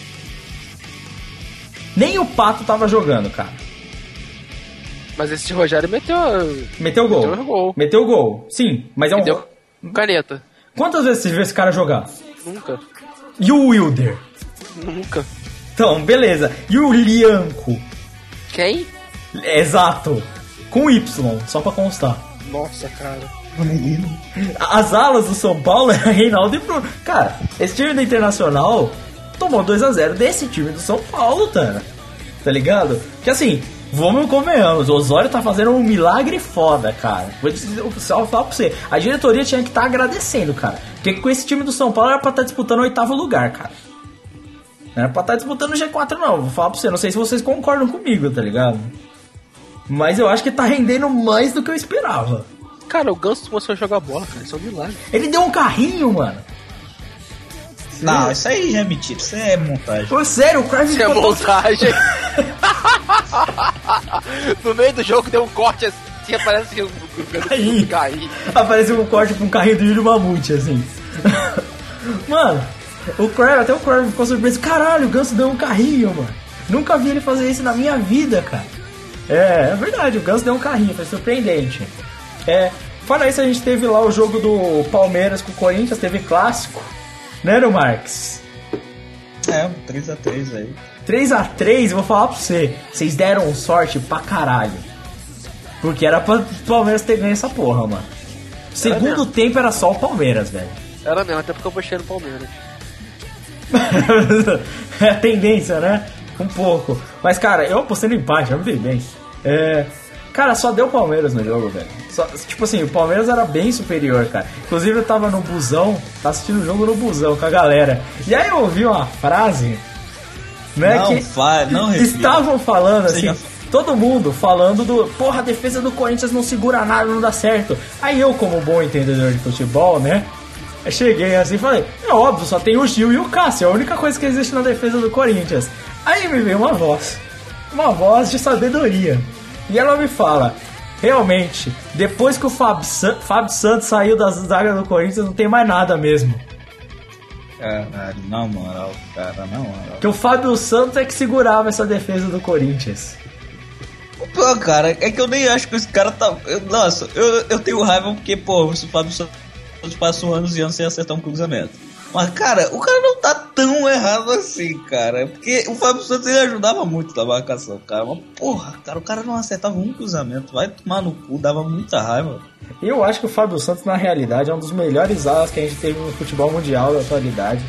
Nem o Pato tava jogando, cara. Mas esse Rogério meteu gol. Meteu gol. Sim, mas é um... Deu caneta. Quantas vezes você viu esse cara jogar? Nunca. E o Wilder? Nunca. Então, beleza. E o Lianco? Quem? Exato. Com Y, só pra constar. Nossa, cara. As alas do São Paulo era Reinaldo e Bruno. Cara, esse time do Internacional tomou 2-0 desse time do São Paulo, tá ligado? Que assim, vamos e convenhamos, o Osório tá fazendo um milagre foda, cara. Vou falar pra você, a diretoria tinha que estar agradecendo, cara. Porque com esse time do São Paulo era pra estar disputando o 8º lugar, cara. Não era pra estar disputando o G4 não, vou falar pra você, não sei se vocês concordam comigo, tá ligado? Mas eu acho que tá rendendo mais do que eu esperava. Cara, o Ganso começou a jogar bola, cara, isso é um milagre. Ele deu um carrinho, mano. Não, isso aí já é mentira, isso é montagem. Pô, sério, o Cruyff... Isso é montagem. No meio do jogo deu um corte assim, aparece que o carrinho. Apareceu um corte com um carrinho do Júlio Mamute, assim. Mano, até o Cruyff ficou surpreso. Caralho, o Ganso deu um carrinho, mano. Nunca vi ele fazer isso na minha vida, cara. É verdade, o Ganso deu um carrinho, foi surpreendente. Fora isso, a gente teve lá o jogo do Palmeiras com o Corinthians, teve clássico, né, no Marques? 3x3 aí. 3x3, vou falar pra você, vocês deram sorte pra caralho. Porque era pra o Palmeiras ter ganho essa porra, mano. Segundo tempo era só o Palmeiras, velho. Era mesmo, até porque eu postei no Palmeiras. É a tendência, né? Um pouco. Mas, cara, eu apostei no empate, eu me vi bem. Cara, só deu Palmeiras no jogo, velho. Tipo assim, o Palmeiras era bem superior, cara. Inclusive eu tava no busão, tava assistindo o jogo no busão com a galera. E aí eu ouvi uma frase, né, não estavam falando assim, todo mundo falando do... Porra, a defesa do Corinthians não segura nada, não dá certo. Aí eu, como bom entendedor de futebol, né, eu cheguei assim e falei, é óbvio, só tem o Gil e o Cássio, é a única coisa que existe na defesa do Corinthians. Aí me veio uma voz de sabedoria. E ela me fala, realmente, depois que o Fábio Santos saiu das zagas do Corinthians, não tem mais nada mesmo. Caralho, na moral, cara, na moral. Que o Fábio Santos é que segurava essa defesa do Corinthians. Pô, cara, é que eu nem acho que esse cara tá... Eu tenho raiva porque, pô, o Fábio Santos passou anos e anos sem acertar um cruzamento. Mas, cara, o cara não tá tão errado assim, cara. Porque o Fábio Santos, ele ajudava muito na marcação, cara. Mas, porra, cara, o cara não acertava um cruzamento. Vai tomar no cu, dava muita raiva. Eu acho que o Fábio Santos, na realidade, é um dos melhores alas que a gente teve no futebol mundial da atualidade.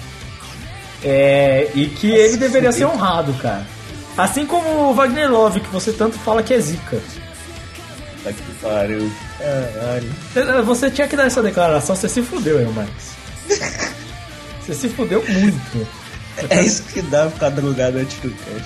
E que ele deveria ser honrado, cara. Assim como o Wagner Love, que você tanto fala que é zica. Tá que pariu. Caralho. Você tinha que dar essa declaração, você se fudeu, hein, Marcos? Você se fudeu muito. É isso que dá ficar drogado antes do cast.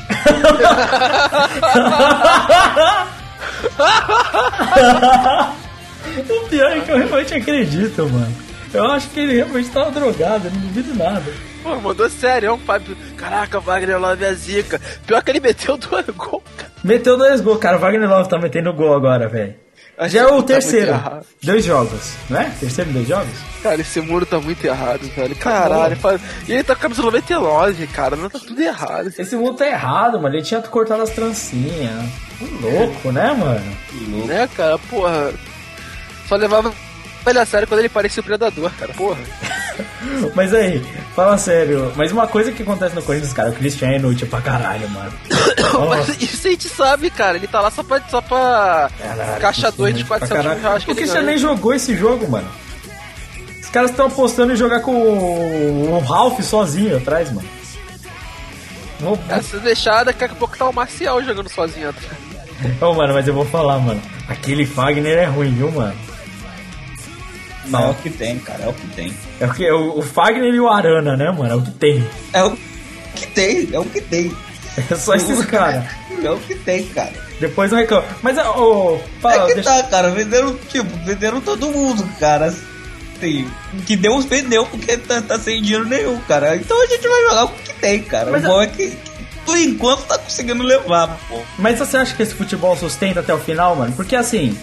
O pior é que eu realmente acredito, mano. Eu acho que ele realmente tava drogado, eu não duvido nada. Pô, mandou sério, Fábio. Caraca, Wagner Love é zica. Pior que ele meteu 2 gols, cara. Meteu 2 gols, cara. O Wagner Love tá metendo gol agora, velho. Já é o terceiro. 2 jogos, não é? Terceiro 2 jogos? Cara, esse muro tá muito errado, velho. Caralho. E ele tá com a camisa 99, cara. Não tá tudo errado. Esse muro tá errado, mano. Ele tinha cortado as trancinhas. Louco, né, mano? Né, cara, porra. Só levava ele a sério quando ele parecia o Predador, cara, porra. Mas aí, fala sério. Mas uma coisa que acontece no Corinthians, cara, o Christian é inútil pra caralho, mano. Mas isso a gente sabe, cara. Ele tá lá só pra caixa 2 de 400 mil reais que o ele Christian ganha. nem jogou esse jogo, mano. Os caras estão apostando em jogar com o Ralph sozinho atrás, mano. Se deixar, daqui a pouco tá o Marcial jogando sozinho atrás. Ô, mano, mas eu vou falar, mano. Aquele Fagner é ruim, viu, mano? Não, é o que tem, cara, é o que tem. É o Fagner e o Arana, né, mano? É o que tem. É o que tem, é o que tem. É só esses caras. É o que tem, cara. Depois não reclama. Mas, fala, tá, cara, venderam todo mundo, cara. Assim, que Deus vendeu porque tá sem dinheiro nenhum, cara. Então a gente vai jogar com o que tem, cara. Mas o bom é que, por enquanto, tá conseguindo levar, pô. Mas você acha que esse futebol sustenta até o final, mano? Porque, assim,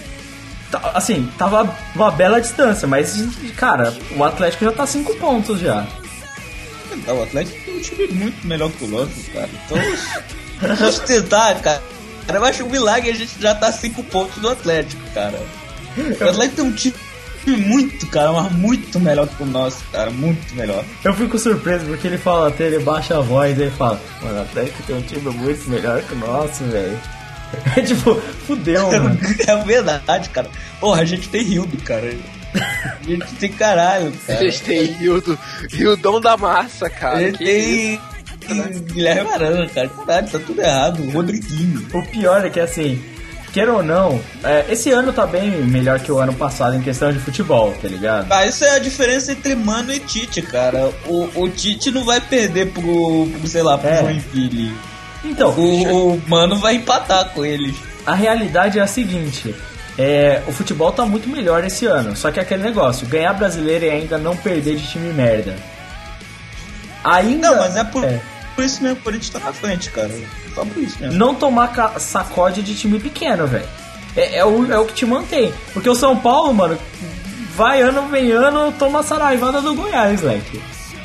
tava uma bela distância, mas, cara, o Atlético já tá 5 pontos já. O Atlético tem um time muito melhor que o nosso, cara. Então, sustentar, cara, eu acho um milagre a gente já tá 5 pontos do Atlético, cara. O Atlético tem um time muito, cara, mas muito melhor que o nosso, cara, muito melhor. Eu fico surpreso porque ele fala até, ele baixa a voz e ele fala, mano, o Atlético tem um time muito melhor que o nosso, velho. É tipo, fudeu, mano. É verdade, cara. Porra, a gente tem Rildo, cara. A gente tem caralho, cara. A gente tem Rildão da Massa, cara. A gente tem Guilherme Arana, cara. Caralho, tá tudo errado. Rodriguinho. O pior é que, assim, queira ou não, esse ano tá bem melhor que o ano passado em questão de futebol, tá ligado? Ah, isso é a diferença entre Mano e Tite, cara. O Tite não vai perder pro sei lá, pro Joinville. Então, o Mano vai empatar com eles. A realidade é a seguinte, o futebol tá muito melhor esse ano, só que é aquele negócio, ganhar brasileiro e ainda não perder de time merda. Ainda... Não, mas é por isso mesmo que a gente tá na frente, cara. Só por isso mesmo. Não tomar sacode de time pequeno, velho. É o que te mantém. Porque o São Paulo, mano, vai ano, vem ano, toma a saraivada do Goiás, leque.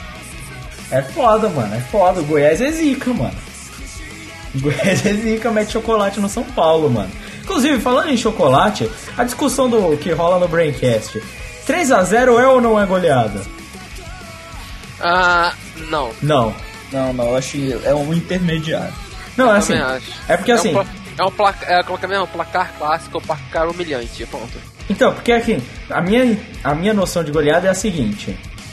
É foda, mano, é foda. O Goiás é zica, mano. O Goiás é zica, mete chocolate no São Paulo, mano. Inclusive, falando em chocolate, a discussão que rola no Braincast, 3-0 é ou não é goleada? Não. Não. Não, eu acho que é um intermediário. Não, é assim. É porque assim. Coloca mesmo placar clássico ou placar humilhante, ponto. Então, porque assim, a minha noção de goleada é a seguinte: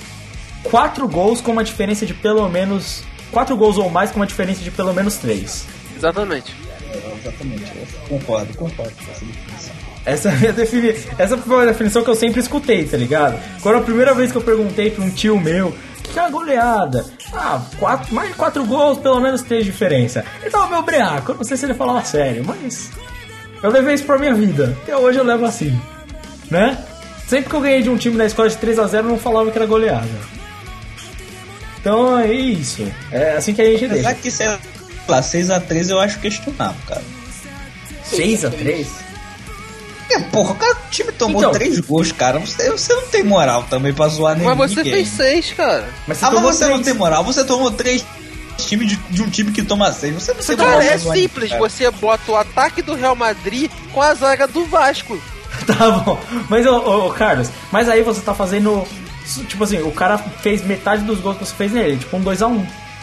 4 gols com uma diferença de pelo menos. 4 gols ou mais com uma diferença de pelo menos 3. Exatamente. Exatamente. Eu concordo com essa definição. Essa foi a definição que eu sempre escutei, tá ligado? Quando a primeira vez que eu perguntei pra um tio meu, o que é a goleada? Mais de 4 gols, pelo menos 3 de diferença. Ele tava meio breaco, eu não sei se ele falava sério, mas eu levei isso pra minha vida. Até hoje eu levo assim, né? Sempre que eu ganhei de um time na escola de 3-0, eu não falava que era goleada. Então é isso. É assim que a gente deixa. Apesar que, sei lá, 6-3 eu acho questionável, cara. 6-3? Porra, o time tomou 3 gols, cara. Você não tem moral também pra zoar ninguém. Mas você fez 6, cara. Mas você não tem moral. Você tomou 3 times de um time que toma 6. Você não tem moral. Cara, é simples. Cara. Você bota o ataque do Real Madrid com a zaga do Vasco. Tá bom. Mas, Carlos, mas aí você tá fazendo... Tipo assim, o cara fez metade dos gols que você fez nele, tipo um 2-1.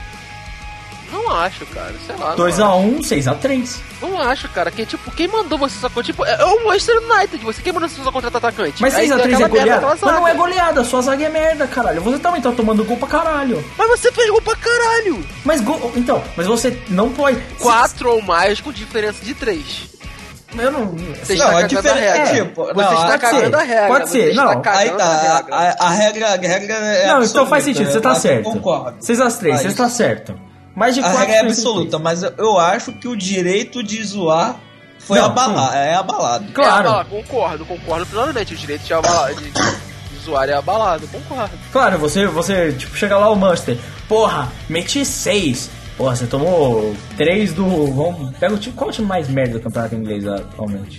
Não acho, cara, sei lá. 2-1, 6-3. Não acho, cara, quem mandou você só tipo, é o Manchester United, quem mandou você só contratar atacante? Mas 6-3 é goleada? Mas não é goleada, sua zaga é merda, caralho. Você também tá tomando gol pra caralho. Mas você fez gol pra caralho. Mas mas você não pode... 4 ou mais com diferença de 3. Eu não... Você está cagando a regra. Você está cagando a regra. Pode ser, não. Aí tá, a regra é não, absoluta, então faz sentido, você tá certo. Concordo. 6-3, você tá certo. Mais de 4 a regra é absoluta, mas eu acho que o direito de zoar foi abalado. Claro. Concordo plenamente. O direito de zoar é abalado, concordo. Claro, você tipo, chega lá o Manchester, porra, meti 6. Porra, você tomou 3 do... Pega o time... Qual é o time mais merda do campeonato inglês atualmente?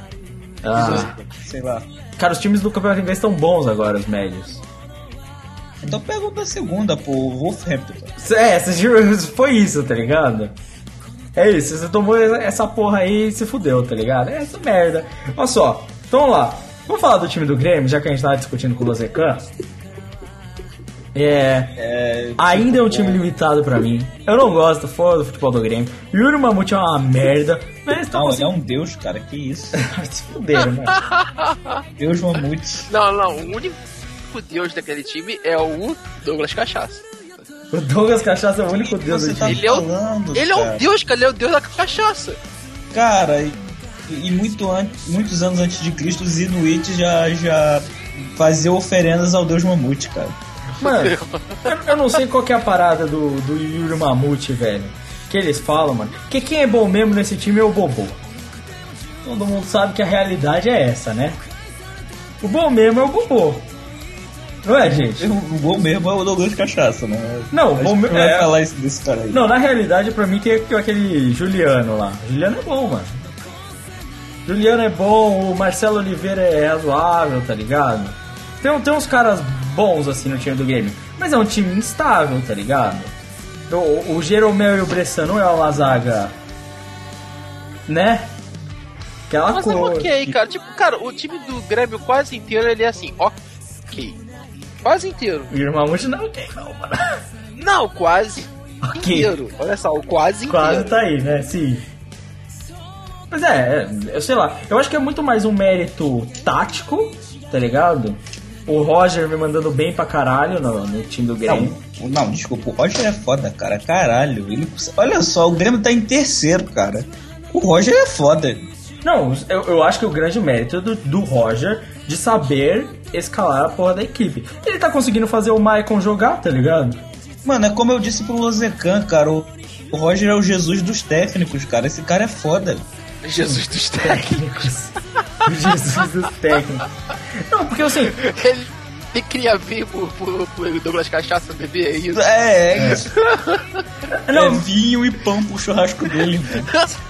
Sei lá. Cara, os times do campeonato inglês estão bons agora, os médios. Então pega o da segunda, pô, Wolverhampton. Foi isso, tá ligado? É isso, você tomou essa porra aí e se fudeu, tá ligado? É essa merda. Olha só, então vamos lá. Vamos falar do time do Grêmio, já que a gente tava discutindo com o Lozecan. Ainda é um time limitado pra mim. Eu não gosto fora do futebol do Grêmio. Yuri Mamute é uma merda. Mas não, ele é um deus, cara, que isso. Se fuderam, mano. Deus Mamute. Não, o único deus daquele time é o Douglas Cachaça. O Douglas Cachaça é o único deus do time. Ele é um deus, cara, ele é o deus da cachaça. Cara, e muitos anos antes de Cristo, os Inuit já faziam oferendas ao deus Mamute, cara. Mano, eu não sei qual que é a parada do Yuri Mamute, velho. Que eles falam, mano. Que quem é bom mesmo nesse time é o Bobô. Todo mundo sabe que a realidade é essa, né? O bom mesmo é o Bobô. Não é, gente? O bom mesmo é o Douglas Cachaça, né? Não, o bom mesmo vai falar isso desse cara aí. Não, na realidade, pra mim, tem aquele Juliano lá. Juliano é bom, mano. Juliano é bom, o Marcelo Oliveira é razoável, tá ligado? Tem uns caras bons assim no time do Grêmio, mas é um time instável, tá ligado? O Jeromel e o Bressan não é uma zaga, né? Aquela mas coisa. É ok, cara. Tipo, cara, o time do Grêmio quase inteiro ele é assim, ok. Quase inteiro. O Irmão Mamute não é ok, não, mano. Não, quase inteiro. Olha só, o quase inteiro. Quase tá aí, né? Sim. Mas eu sei lá. Eu acho que é muito mais um mérito tático, tá ligado? O Roger me mandando bem pra caralho no time do Grêmio. Não, desculpa, o Roger é foda, cara. Caralho. Olha só, o Grêmio tá em terceiro, cara. O Roger é foda. Não, eu acho que o grande mérito do Roger de saber escalar a porra da equipe. Ele tá conseguindo fazer o Maicon jogar, tá ligado? Mano, é como eu disse pro Lozecan, cara. O Roger é o Jesus dos técnicos, cara. Esse cara é foda. Jesus dos técnicos. Jesus dos técnicos. Não, porque eu sei. Ele cria vinho pro Douglas Cachaça beber, é isso? É isso. Não. É vinho e pão pro churrasco dele, mano.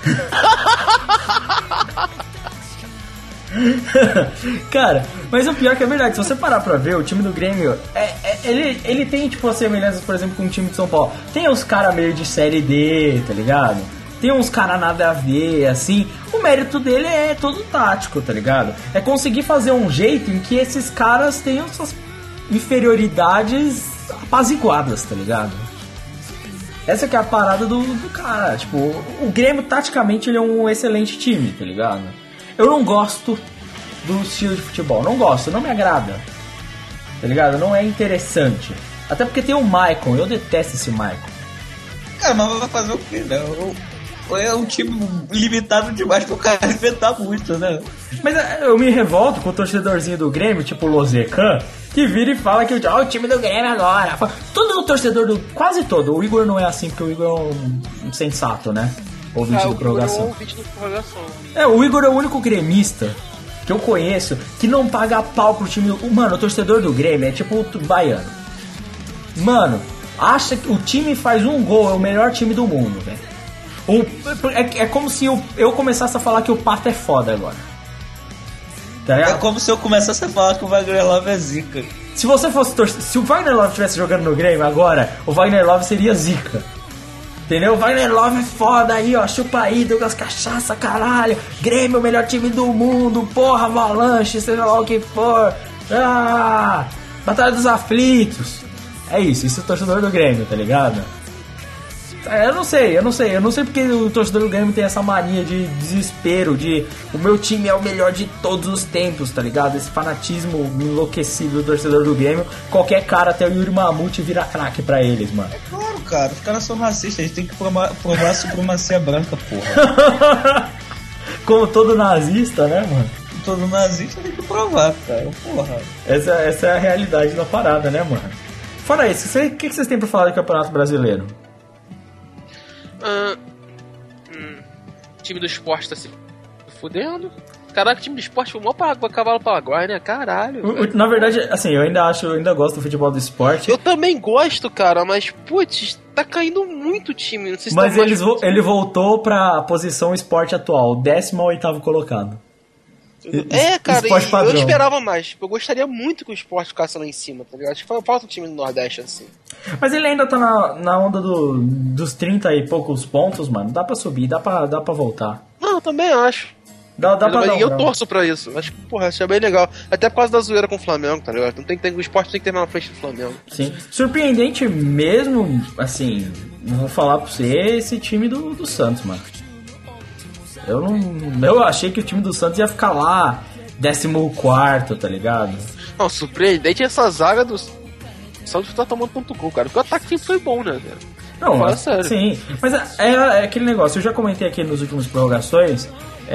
Cara, mas o pior que é verdade, se você parar pra ver, o time do Grêmio, ele tem, tipo, as semelhanças, por exemplo, com o time de São Paulo. Tem os caras meio de série D, tá ligado? Tem uns caras nada a ver, assim. O mérito dele é todo tático, tá ligado? É conseguir fazer um jeito em que esses caras tenham suas inferioridades apaziguadas, tá ligado? Essa que é a parada do cara. Tipo, o Grêmio, taticamente, ele é um excelente time, tá ligado? Eu não gosto do estilo de futebol. Não gosto, não me agrada. Tá ligado? Não é interessante. Até porque tem o Maicon, eu detesto esse Maicon. Cara, mas vai fazer o quê, né? É um time limitado demais pro cara inventar muito, né? Mas eu me revolto com o torcedorzinho do Grêmio, tipo o Lozecan, que vira e fala que o time do Grêmio agora. Todo o torcedor do. Quase todo. O Igor não é assim, porque o Igor é um sensato, né? Ouvinte do prorrogação. O Igor é o único gremista que eu conheço que não paga pau pro time. Mano, o torcedor do Grêmio é tipo o baiano. Mano, acha que o time faz um gol, é o melhor time do mundo, velho. É como se eu começasse a falar que o Pato é foda agora. Tá, é como se eu começasse a falar que o Wagner Love é zica. Se você fosse se o Wagner Love estivesse jogando no Grêmio agora, o Wagner Love seria zica. Entendeu? O Wagner Love é foda aí, ó. Chupa aí, Douglas Cachaça, caralho. Grêmio, o melhor time do mundo. Porra, Avalanche, seja lá o que for. Batalha dos Aflitos. É isso é o torcedor do Grêmio, tá ligado? Eu não sei porque o torcedor do Grêmio tem essa mania de desespero, de o meu time é o melhor de todos os tempos, tá ligado? Esse fanatismo enlouquecido do torcedor do Grêmio, qualquer cara, até o Yuri Mamute vira craque pra eles, mano. É claro, cara, os caras são racistas, a gente tem que provar a supremacia branca, porra. Como todo nazista, né, mano? Todo nazista tem que provar, cara, porra. Essa é a realidade da parada, né, mano? Fora isso, o que vocês têm pra falar do Campeonato Brasileiro? Time do esporte tá se fudendo. Caraca, o time do esporte foi o maior cavalo paraguai, né? Caralho. Na verdade, assim, eu ainda gosto do futebol do esporte. Eu também gosto, cara, mas, putz, tá caindo muito o time. Não sei se mas ele voltou pra posição esporte atual, 18º colocado. Cara, Esporte padrão. eu esperava mais. Tipo, eu gostaria muito que o esporte ficasse lá em cima, tá ligado? Acho que falta um time do Nordeste assim. Mas ele ainda tá na onda dos 30 e poucos pontos, mano. Dá pra subir, dá pra voltar. Não, eu também acho. Dá pra dar E eu torço pra isso. Acho que, porra, isso é bem legal. Até por causa da zoeira com o Flamengo, tá ligado? O esporte tem que terminar na frente do Flamengo. Sim. Surpreendente mesmo, assim, vou falar pra você, esse time do Santos, mano. Eu achei que o time do Santos ia ficar lá, 14º, tá ligado? Não, surpreendente é essa zaga do Santos tá tomando ponto gol, cara. Porque o ataque sempre foi bom, né, cara? Não, fala sério. Sim, mas é aquele negócio, eu já comentei aqui nos últimos prorrogações,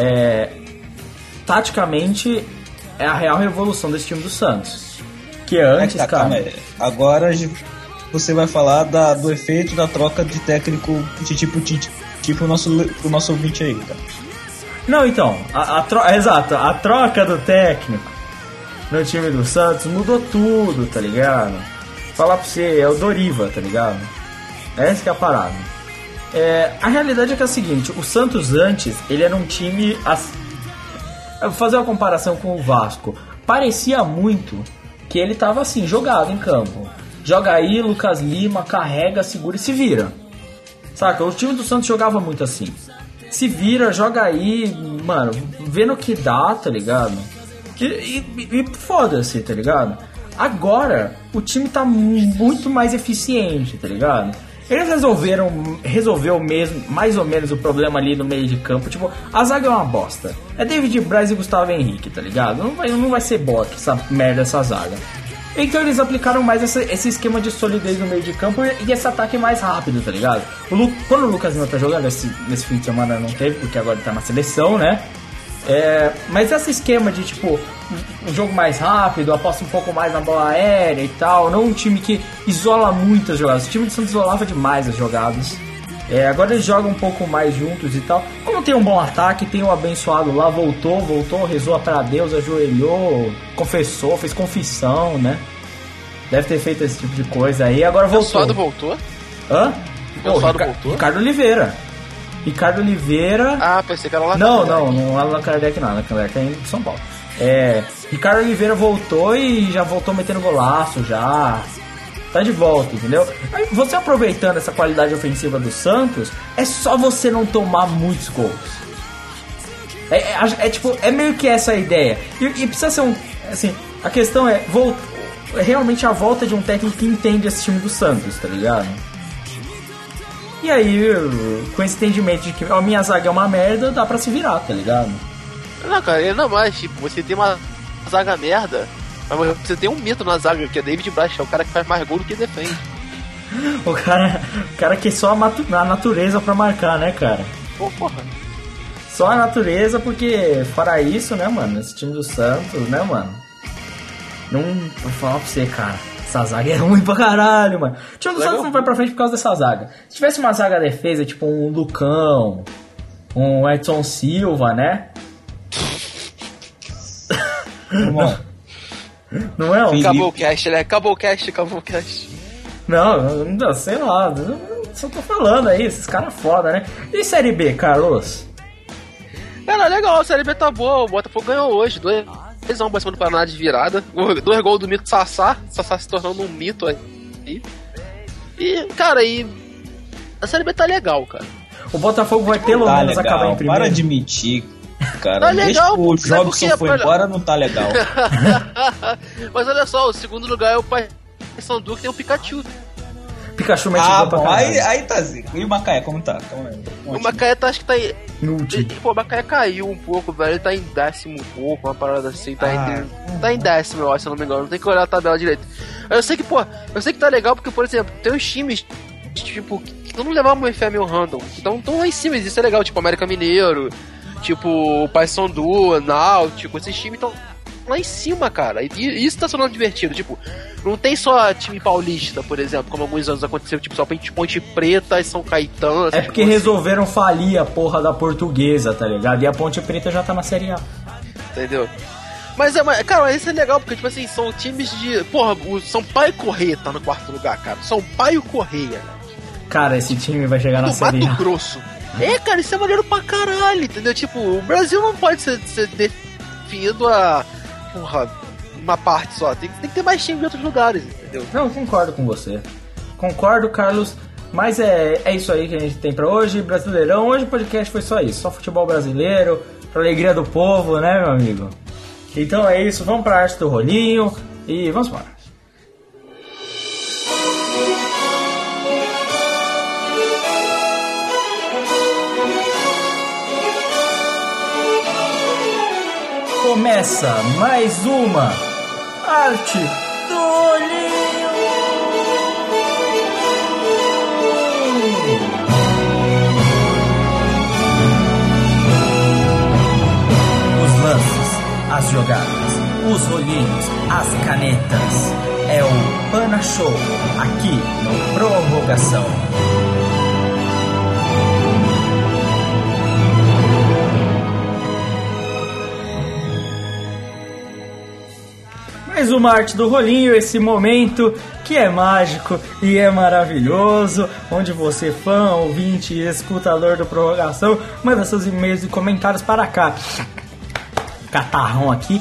taticamente é a real revolução desse time do Santos. Que antes, cara... Calma aí. Agora você vai falar do efeito da troca de técnico de tipo o nosso ouvinte aí, cara. Não, então, exato, a troca do técnico no time do Santos mudou tudo, tá ligado? Falar pra você, é o Doriva, tá ligado? Essa que é a parada. A realidade é que é a seguinte, o Santos antes, ele era um time... Eu vou fazer uma comparação com o Vasco. Parecia muito que ele tava assim, jogado em campo. Joga aí, Lucas Lima, carrega, segura e se vira. Saca? O time do Santos jogava muito assim. Se vira, joga aí, mano, vendo o que dá, tá ligado? E foda-se, tá ligado? Agora, o time tá muito mais eficiente, tá ligado? Eles resolveu mesmo, mais ou menos, o problema ali no meio de campo. Tipo, a zaga é uma bosta. É David Braz e Gustavo Henrique, tá ligado? Não vai ser boa essa merda, essa zaga. Então eles aplicaram mais esse esquema de solidez no meio de campo e esse ataque mais rápido, tá ligado? Quando o Lucas Lima tá jogando, nesse fim de semana não teve, porque agora ele tá na seleção, né? Mas esse esquema de, tipo, um jogo mais rápido, aposta um pouco mais na bola aérea e tal, não um time que isola muitas jogadas. O time do Santos isolava demais as jogadas. Agora eles jogam um pouco mais juntos e tal. Como tem um bom ataque, tem um abençoado lá, voltou, rezou pra Deus, ajoelhou, confessou, fez confissão, né? Deve ter feito esse tipo de coisa aí, agora voltou. O abençoado voltou? Hã? Voltou? Ricardo Oliveira. Ah, pensei que era lá. Não é Allan Kardec não, Allan Kardec é em São Paulo. Ricardo Oliveira voltou e já voltou metendo golaço já. Tá de volta, entendeu? Aí você aproveitando essa qualidade ofensiva do Santos, é só você não tomar muitos gols. Tipo, é meio que essa a ideia. E precisa ser assim, a questão é realmente a volta de um técnico que entende esse time do Santos, tá ligado? E aí, com esse entendimento de que a minha zaga é uma merda, dá pra se virar, tá ligado? Não, cara, não mais, tipo, você tem uma zaga merda, mas você tem um mito na zaga, que é David Braz, é o cara que faz mais gol do que defende. O cara que é só a natureza pra marcar, né, cara? Porra. Só a natureza, porque fora isso, né, mano, esse time do Santos, né, mano? Não vou falar pra você, cara, essa zaga é ruim pra caralho, mano. O time do Santos não vai pra frente por causa dessa zaga. Se tivesse uma zaga defesa, tipo um Lucão, um Edson Silva, né? Não é um... Acabou o cast, né? Acabou o cast. Não, sei lá, só tô falando aí, esses caras foda, né? E Série B, Carlos? Cara, legal, a Série B tá boa, o Botafogo ganhou hoje, 2x1 pra cima do Paraná de virada, 2 gols do mito Sassá se tornando um mito aí. E, cara, a Série B tá legal, cara. O Botafogo vai pelo menos acabar em primeiro. Para de mentir, cara. Tá legal, o Jobson foi embora, não tá legal. Mas olha só, o segundo lugar é o Paysandu, que tem o Pikachu. Pikachu mete gol pra caralho. Aí tá zico. E o Macaé, como tá? O Macaé tá, acho que tá aí. Pô, o Macaé caiu um pouco, velho. Ele tá em 10º pouco, uma parada assim. Tá em 10º, eu acho, se eu não me engano. Não tem que olhar a tabela direito. Eu sei que tá legal porque, por exemplo, tem uns times, tipo, que não levavam o FM random. Então estão lá em cima, isso é legal. Tipo, América Mineiro, tipo, o Paysandu, Náutico. Esses times estão lá em cima, cara. E isso tá sendo divertido. Tipo, não tem só time paulista, por exemplo, como alguns anos aconteceu, tipo, só Ponte Preta e São Caetano. É porque resolveram falir a porra da Portuguesa, tá ligado? E a Ponte Preta já tá na Série A. Entendeu? Mas, cara, isso é legal, porque, tipo assim, são times de... Porra, o Sampaio Correia tá no 4º lugar, cara. Sampaio Correia. Cara, esse time vai chegar na Série A. Mato Grosso. Cara, isso é maneiro pra caralho, entendeu? Tipo, o Brasil não pode ser definido a uma parte só. Tem que ter mais time em outros lugares, entendeu? Não, concordo com você. Concordo, Carlos. Mas é isso aí que a gente tem pra hoje. Brasileirão, hoje o podcast foi só isso. Só futebol brasileiro, pra alegria do povo, né, meu amigo? Então é isso, vamos pra arte do rolinho e vamos embora. Começa mais uma arte do rolinho. Os lances, as jogadas, os rolinhos, as canetas. É o Pana Show, aqui no Prorrogação. Mais uma arte do rolinho, esse momento que é mágico e é maravilhoso, onde você, fã, ouvinte e escutador do Prorrogação, manda seus e-mails e comentários para cá. Catarrão aqui.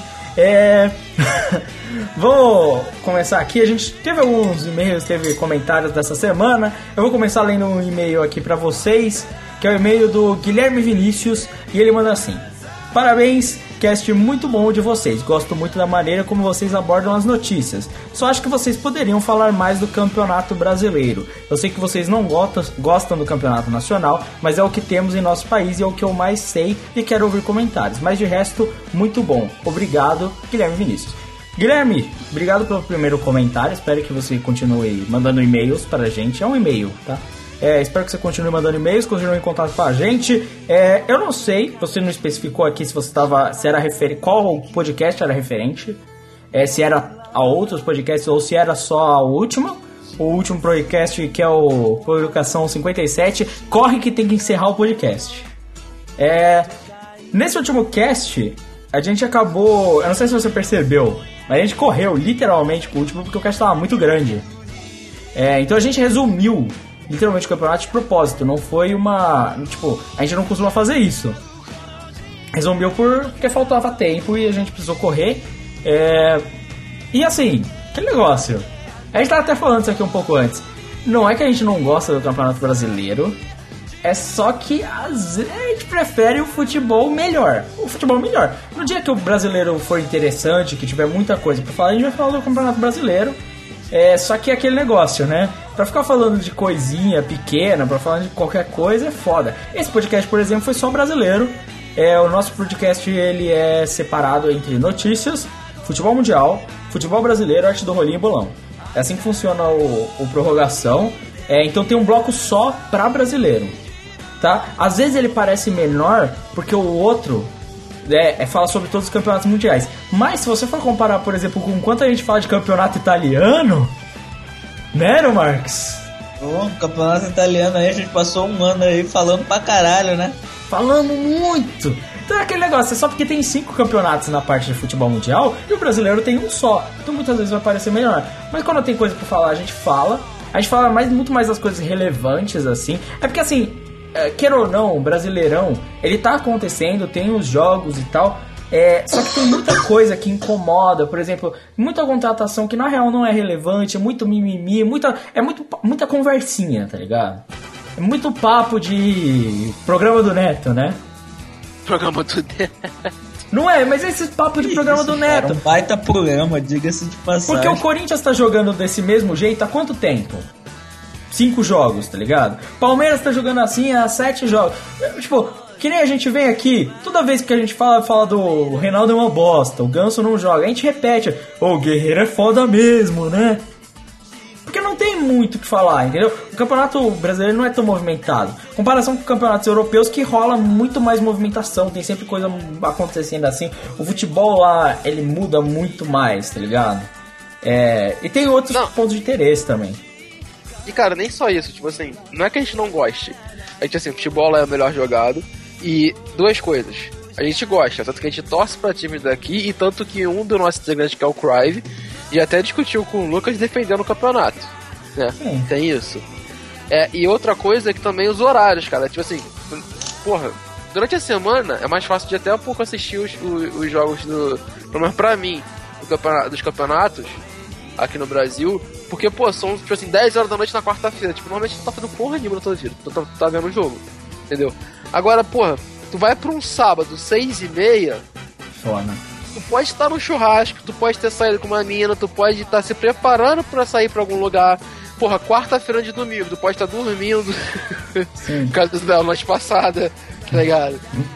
Vou começar aqui. A gente teve alguns e-mails, teve comentários dessa semana. Eu vou começar lendo um e-mail aqui para vocês, que é o e-mail do Guilherme Vinícius, e ele manda assim: parabéns, cast muito bom de vocês. Gosto muito da maneira como vocês abordam as notícias. Só acho que vocês poderiam falar mais do Campeonato Brasileiro. Eu sei que vocês não gostam do Campeonato Nacional, mas é o que temos em nosso país e é o que eu mais sei e quero ouvir comentários. Mas de resto, muito bom. Obrigado, Guilherme Vinícius. Guilherme, obrigado pelo primeiro comentário. Espero que você continue mandando e-mails para a gente. É um e-mail, tá? Espero que você continue mandando e-mails, continue em contato com a gente. Eu não sei, você não especificou aqui se você estava, se era qual podcast era referente, se era a outros podcasts ou se era só o último podcast, que é o Publicação 57. Corre que tem que encerrar o podcast. Nesse último cast, a gente acabou, eu não sei se você percebeu, mas a gente correu literalmente com o último porque o cast estava muito grande. Então a gente resumiu literalmente o campeonato de propósito, não foi uma... Tipo, a gente não costuma fazer isso. Resumiu porque faltava tempo e a gente precisou correr. E assim, aquele negócio. A gente tava até falando isso aqui um pouco antes. Não é que a gente não gosta do Campeonato Brasileiro, é só que às vezes a gente prefere o futebol melhor. O futebol melhor. No dia que o brasileiro for interessante, que tiver muita coisa pra falar, a gente vai falar do Campeonato Brasileiro. Só que é aquele negócio, né? Pra ficar falando de coisinha pequena, pra falar de qualquer coisa, é foda. Esse podcast, por exemplo, foi só brasileiro. O nosso podcast, ele é separado entre notícias, futebol mundial, futebol brasileiro, arte do rolinho e bolão. É assim que funciona o Prorrogação. Então tem um bloco só pra brasileiro, tá? Às vezes ele parece menor, porque o outro... fala sobre todos os campeonatos mundiais. Mas se você for comparar, por exemplo, com quanto a gente fala de campeonato italiano, né, no Marcos? Campeonato italiano aí, a gente passou um ano aí falando pra caralho, né? Falando muito. Então é aquele negócio, é só porque tem 5 campeonatos na parte de futebol mundial e o brasileiro tem um só. Então muitas vezes vai parecer melhor. Mas quando tem coisa pra falar, a gente fala muito mais das coisas relevantes, assim. É porque assim... queira ou não, o Brasileirão, ele tá acontecendo, tem os jogos e tal, só que tem muita coisa que incomoda, por exemplo, muita contratação que na real não é relevante, muito mimimi, muita conversinha, tá ligado? É muito papo de programa do Neto, né? Programa do Neto. Não é, mas esse papo de programa do Neto. Cara, um baita programa, diga-se de passagem. Porque o Corinthians tá jogando desse mesmo jeito há quanto tempo? 5 jogos, tá ligado? Palmeiras tá jogando assim há 7 jogos. Tipo, que nem a gente vem aqui, toda vez que a gente fala do Reinaldo é uma bosta, o Ganso não joga, a gente repete, o Guerreiro é foda mesmo, né? Porque não tem muito o que falar, entendeu? O campeonato brasileiro não é tão movimentado. Em comparação com campeonatos europeus que rola muito mais movimentação, tem sempre coisa acontecendo assim. O futebol lá, ele muda muito mais, tá ligado? E tem outros pontos de interesse também. E cara, nem só isso, tipo assim, não é que a gente não goste. A gente, assim, futebol é o melhor jogado. E duas coisas, a gente gosta, tanto que a gente torce pra times daqui, e tanto que um dos nossos integrantes, que é o Crive, já até discutiu com o Lucas defendendo o campeonato, né? Tem isso. E outra coisa é que também os horários, cara, tipo assim, porra, durante a semana é mais fácil de até um pouco assistir os jogos pelo menos pra mim, dos campeonatos aqui no Brasil, porque, pô, são, tipo assim, 10 horas da noite na quarta-feira. Tipo, normalmente tu tá fazendo porra nenhuma na tua vida. Tu tá vendo o jogo, entendeu? Agora, porra, tu vai pra um sábado, 6h30. Foda. Tu pode estar no churrasco, tu pode ter saído com uma mina, tu pode estar se preparando pra sair pra algum lugar. Porra, quarta-feira de domingo, tu pode estar dormindo. Por causa da noite passada, tá ligado?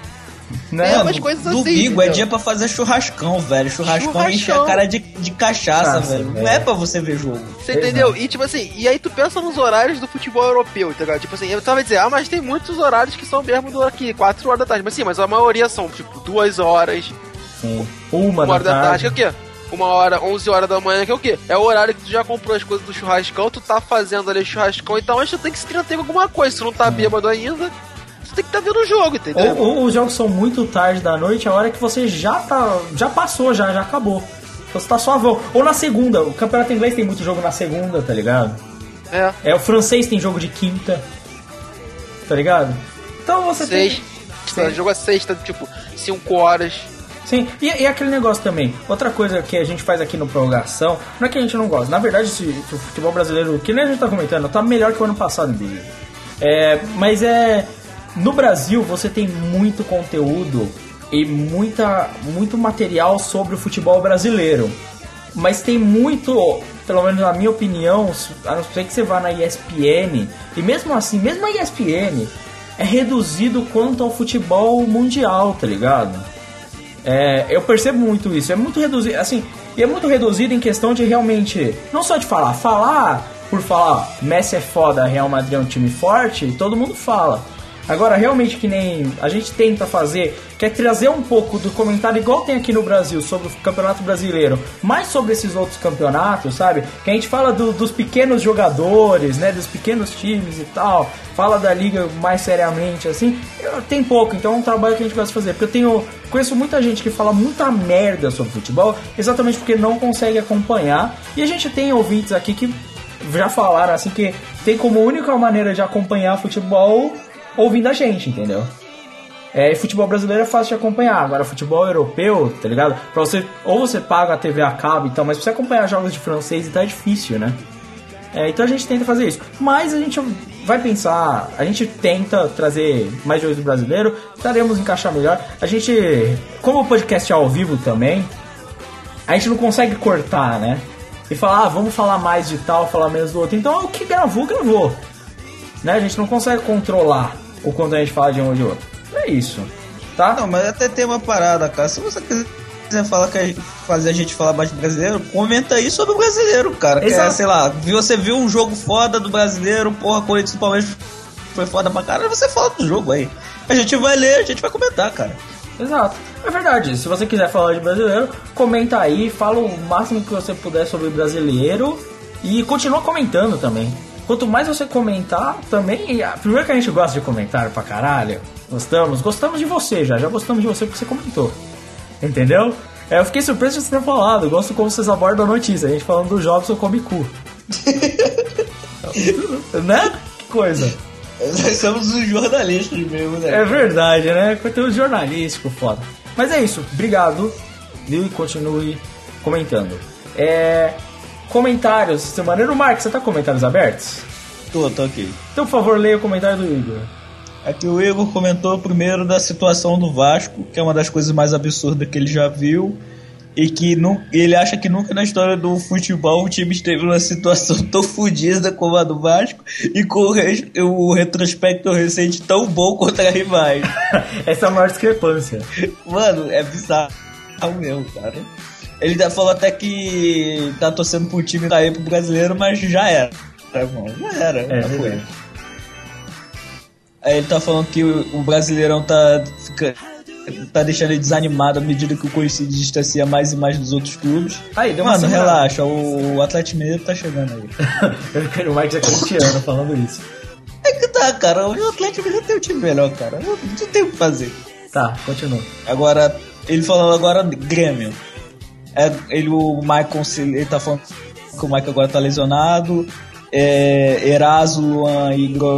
Né? Umas coisas assim. Domingo é dia pra fazer churrascão, velho. Churrascão enche a cara de cachaça, velho. Não é pra você ver jogo. Você entendeu? E tipo assim, e aí tu pensa nos horários do futebol europeu, entendeu? Tipo assim, eu tava dizendo, mas tem muitos horários que são mesmo do aqui, 4 horas da tarde. Mas sim, mas a maioria são, tipo, 2 horas. Sim. 1 hora da tarde, que é o quê? 1 hora, 11 horas da manhã, que é o quê? É o horário que tu já comprou as coisas do churrascão, tu tá fazendo ali churrascão, então acho que tu tem que se entreter com alguma coisa. Se tu não tá bêbado ainda, tu tem que estar vendo o jogo, entendeu? Ou os jogos são muito tarde da noite, a hora que você já passou, já acabou. Você tá suavão. Ou na segunda, o campeonato inglês tem muito jogo na segunda, tá ligado? O francês tem jogo de quinta, tá ligado? Então você tem... O jogo é sexta, tipo, 5 horas... Sim, e aquele negócio também. Outra coisa que a gente faz aqui no Prorrogação, não é que a gente não gosta. Na verdade, o futebol brasileiro, que nem a gente tá comentando, tá melhor que o ano passado, inclusive. Mas no Brasil, você tem muito conteúdo e muito material sobre o futebol brasileiro. Mas tem muito, pelo menos na minha opinião, a não ser que você vá na ESPN, e mesmo assim, mesmo a ESPN, é reduzido quanto ao futebol mundial, tá ligado? Eu percebo muito isso, é muito reduzido, assim, e é muito reduzido em questão de realmente, não só de falar por falar, Messi é foda, Real Madrid é um time forte, todo mundo fala. Agora, realmente, que nem a gente tenta fazer, que é trazer um pouco do comentário, igual tem aqui no Brasil, sobre o Campeonato Brasileiro, mais sobre esses outros campeonatos, sabe? Que a gente fala dos pequenos jogadores, né? Dos pequenos times e tal, fala da liga mais seriamente, assim. Tem pouco, então é um trabalho que a gente gosta de fazer. Porque conheço muita gente que fala muita merda sobre futebol, exatamente porque não consegue acompanhar. E a gente tem ouvintes aqui que já falaram, assim, que tem como única maneira de acompanhar futebol... ouvindo a gente, entendeu? Futebol brasileiro é fácil de acompanhar. Agora, futebol europeu, tá ligado? Ou você paga a TV a cabo e tal, mas pra você acompanhar jogos de francês e tal é difícil, né? Então a gente tenta fazer isso. Mas a gente vai pensar, a gente tenta trazer mais jogos do brasileiro, tentaremos encaixar melhor. A gente, como o podcast é ao vivo também, a gente não consegue cortar, né? E falar, vamos falar mais de tal, falar menos do outro. Então o que gravou. Né? A gente não consegue controlar o quanto a gente fala de um ou de outro. É isso, tá? Não, mas até tem uma parada, cara. Se você quiser fazer a gente falar mais de brasileiro, comenta aí sobre o brasileiro, cara. Que sei lá, você viu um jogo foda do brasileiro, porra, Corinthians do Palmeiras foi foda pra caralho, você fala do jogo aí. A gente vai ler, a gente vai comentar, cara. Exato, é verdade. Se você quiser falar de brasileiro, comenta aí, fala o máximo que você puder sobre brasileiro e continua comentando também. Quanto mais você comentar também, primeiro que a gente gosta de comentário pra caralho, gostamos de você já gostamos de você porque você comentou, entendeu? Eu fiquei surpreso de você ter falado, eu gosto como vocês abordam a notícia, a gente falando dos jogos eu come cu. Né? Que coisa. Nós somos os jornalistas mesmo, né? É verdade, né? Conteúdo jornalístico, foda. Mas é isso, obrigado, viu? E continue comentando. Comentários, Semaneiro Marques, você tá com comentários abertos? Tô aqui. Então, por favor, leia o comentário do Igor. Aqui o Igor comentou primeiro da situação do Vasco, que é uma das coisas mais absurdas que ele já viu, e que ele acha que nunca na história do futebol o time esteve numa situação tão fodida como a do Vasco e com o retrospecto recente tão bom contra rivais. Essa é a maior discrepância. Mano, é bizarro mesmo, cara. Ele falou até que tá torcendo pro time cair pro brasileiro, mas já era. Já era. Foi. Aí ele tá falando que o Brasileirão tá deixando ele desanimado à medida que o Corinthians se distancia mais e mais dos outros clubes. Aí, deu uma Mano, relaxa, o Atlético Mineiro tá chegando aí. O Marcos é corintiano falando isso. É que tá, cara, o Atlético Mineiro tem um time melhor, cara. Não tem o que fazer. Tá, continua. Agora, ele falando agora Grêmio. O Michael, ele tá falando que o Michael agora tá lesionado. Eraso, Luan e Igor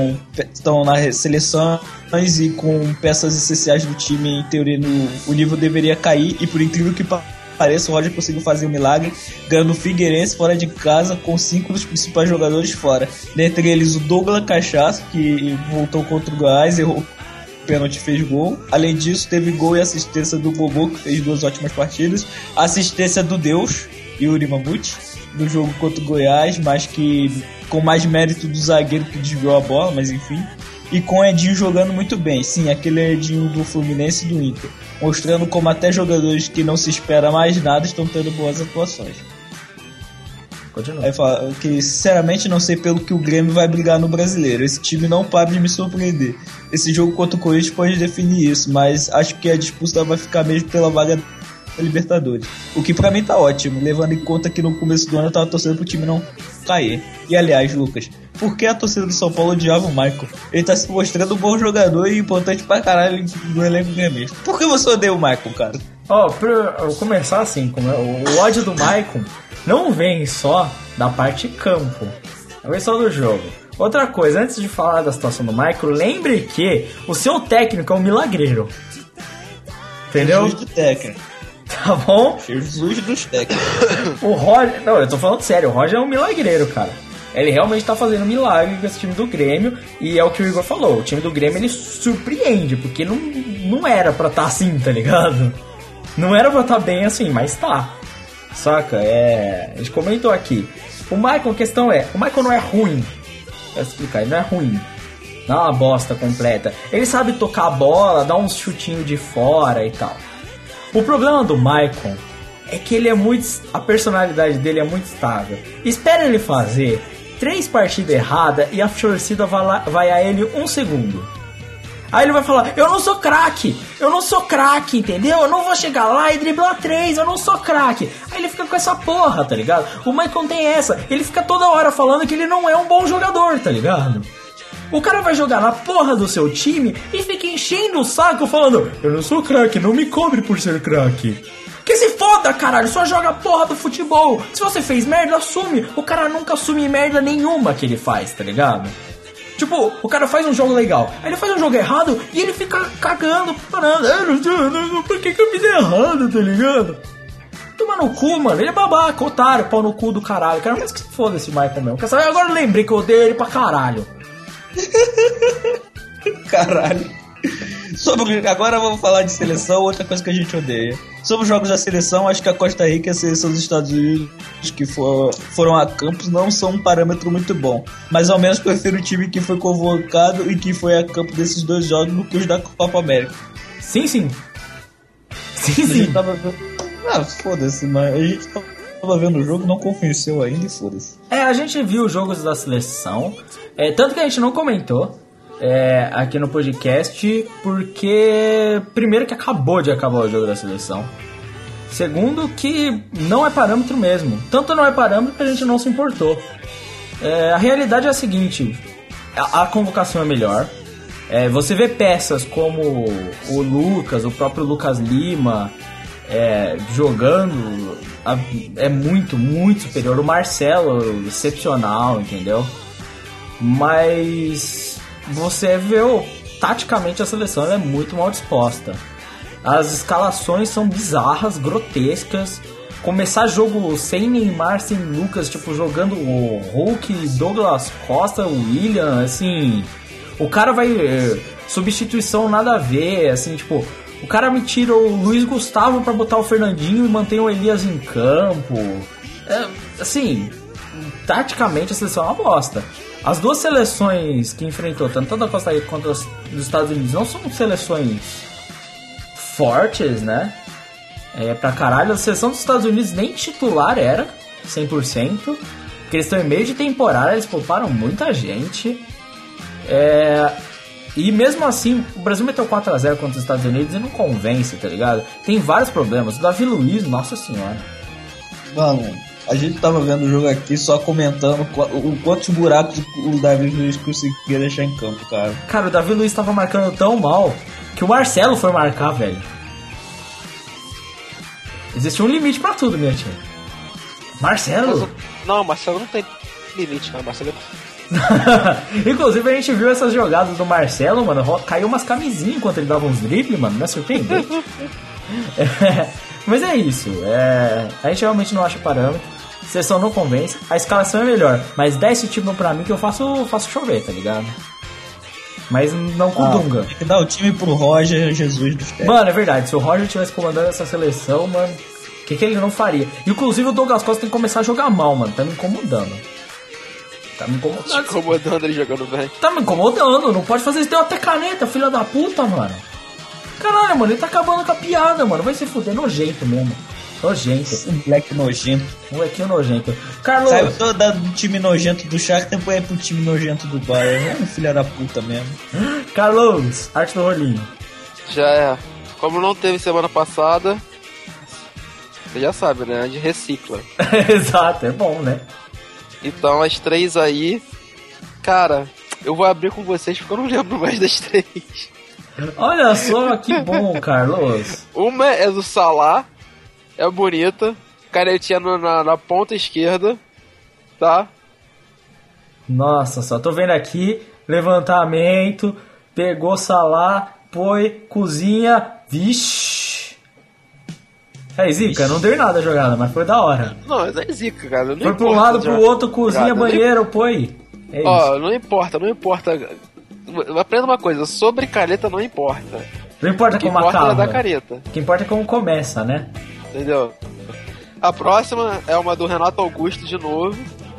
estão nas seleções e com peças essenciais do time, em teoria o nível deveria cair, e por incrível que pareça, o Roger conseguiu fazer um milagre, ganhando o Figueirense fora de casa com 5 dos principais jogadores fora, dentre eles o Douglas Cachaço, que voltou contra o Goiás, errou o pênalti, fez gol. Além disso, teve gol e assistência do Bobô, que fez 2 ótimas partidas, assistência do Deus, Yuri Mamute, do jogo contra o Goiás, mas que com mais mérito do zagueiro que desviou a bola, mas enfim. E com o Edinho jogando muito bem, sim, aquele Edinho do Fluminense e do Inter, mostrando como até jogadores que não se espera mais nada estão tendo boas atuações. Continua. Aí fala que, sinceramente, não sei pelo que o Grêmio vai brigar no Brasileiro. Esse time não para de me surpreender. Esse jogo contra o Corinthians pode definir isso, mas acho que a disputa vai ficar mesmo pela vaga da Libertadores. O que pra mim tá ótimo, levando em conta que no começo do ano eu tava torcendo pro time não cair. E aliás, Lucas, por que a torcida do São Paulo odiava o Michael? Ele tá se mostrando um bom jogador e importante pra caralho no elenco gremista. Por que você odeia o Michael, cara? Pra eu começar assim, o ódio do Michael não vem só da parte campo, não vem só do jogo. Outra coisa, antes de falar da situação do Michael, lembre que o seu técnico é um milagreiro. Entendeu? Jesus do técnico. Tá bom? Jesus dos técnicos. O Roger... Não, eu tô falando sério, o Roger é um milagreiro, cara. Ele realmente tá fazendo milagre com esse time do Grêmio, e é o que o Igor falou, o time do Grêmio ele surpreende, porque não era pra tá assim, tá ligado? Não era pra tá bem assim, mas tá. Saca? A gente comentou aqui. O Michael, a questão o Michael não é ruim. Vou explicar, ele não é ruim. Não é uma bosta completa. Ele sabe tocar a bola, dar uns chutinhos de fora e tal. O problema do Michael é que ele é muito... A personalidade dele é muito estável. Espera ele fazer 3 partidas erradas e a torcida vai a ele 1 segundo. Aí ele vai falar, eu não sou craque, entendeu? Eu não vou chegar lá e driblar 3, eu não sou craque. Aí ele fica com essa porra, tá ligado? O Michael tem essa, ele fica toda hora falando que ele não é um bom jogador, tá ligado? O cara vai jogar na porra do seu time e fica enchendo o saco falando, eu não sou craque, não me cobre por ser craque. Que se foda, caralho, só joga a porra do futebol. Se você fez merda, assume. O cara nunca assume merda nenhuma que ele faz, tá ligado? Tipo, o cara faz um jogo legal, aí ele faz um jogo errado e ele fica cagando, parando. Por que eu fiz errado, tá ligado? Toma no cu, mano, ele é babaca, otário, pau no cu do caralho. Cara, mas que se foda esse Michael mesmo. Agora eu lembrei que eu odeio ele pra caralho. Caralho. Agora vamos falar de seleção, outra coisa que a gente odeia. Sobre os jogos da seleção, acho que a Costa Rica e a seleção dos Estados Unidos que foram a campos não são um parâmetro muito bom. Mas ao menos prefiro o time que foi convocado e que foi a campo desses 2 jogos do que os da Copa América. Sim. A gente tava vendo... foda-se, mas a gente tava vendo o jogo, não convenceu ainda e foda-se. A gente viu os jogos da seleção, tanto que a gente não comentou aqui no podcast, porque primeiro que acabou de acabar o jogo da seleção, segundo que não é parâmetro mesmo, tanto não é parâmetro que a gente não se importou. A realidade é a seguinte, a convocação é melhor, você vê peças como o Lucas, o próprio Lucas Lima jogando, é muito, muito superior. O Marcelo, excepcional, entendeu? Mas você vê, taticamente a seleção é muito mal disposta. As escalações são bizarras, grotescas. Começar jogo sem Neymar, sem Lucas, tipo, jogando o Hulk, Douglas Costa, o William, assim... O cara vai... substituição nada a ver, assim, tipo... O cara me tira o Luiz Gustavo pra botar o Fernandinho e mantém o Elias em campo. Assim, taticamente a seleção é uma bosta. As 2 seleções que enfrentou, tanto a da Costa Rica quanto as dos Estados Unidos, não são seleções fortes, né? Pra caralho, a seleção dos Estados Unidos nem titular era 100%, porque eles estão em meio de temporada, eles pouparam muita gente. E mesmo assim, o Brasil meteu 4-0 contra os Estados Unidos e não convence, tá ligado? Tem vários problemas. O Davi Luiz, nossa senhora. Mano, a gente tava vendo o jogo aqui só comentando quantos buracos o Davi Luiz conseguia deixar em campo, cara. Cara, o Davi Luiz tava marcando tão mal que o Marcelo foi marcar, velho. Existe um limite pra tudo, minha tia. Marcelo? Não, Marcelo não tem limite, cara. Marcelo Inclusive a gente viu essas jogadas do Marcelo, mano. Caiu umas camisinhas enquanto ele dava uns dribles, mano. Não é surpreendente? Mas é isso. A gente realmente não acha parâmetro. A seleção não convence. A escalação é melhor. Mas dá esse time pra mim que eu faço chover, tá ligado? Mas não com o Dunga. Tem que dar o time pro Roger Jesus dos Pés. Mano, é verdade. Se o Roger tivesse comandando essa seleção, mano, o que ele não faria? Inclusive o Douglas Costa tem que começar a jogar mal, mano. Tá me incomodando. Tá me incomodando ele jogando bem. Tá me incomodando. Não pode fazer isso. Deu até caneta, filha da puta, mano. Caralho, mano. Ele tá acabando com a piada, mano. Vai se fuder. Nojento mesmo. Nojento. Moleque nojento. Molequinho nojento. Carlos. Saiu do time nojento do Shakhtar, depois pro time nojento do Bayern. É um filho da puta mesmo. Carlos, arte do rolinho. Já é. Como não teve semana passada, você já sabe, né? A gente recicla. Exato, é bom, né? Então, as três aí... Cara, eu vou abrir com vocês porque eu não lembro mais das três. Olha só, que bom, Carlos. Uma é do Salah. É bonita. Canetinha na ponta esquerda. Tá? Nossa, só tô vendo aqui. Levantamento. Pegou Salah. Põe. Cozinha. Vixe. É zica, não deu nada a jogada, mas foi da hora. Não, é zica, cara. Não foi pra um lado, pro outro, cozinha, banheiro, põe. É isso. Ó, não importa. Aprenda uma coisa, sobre caneta não importa. Não importa como acaba. É da caneta. O que importa é como começa, né? Entendeu? A próxima é uma do Renato Augusto de novo.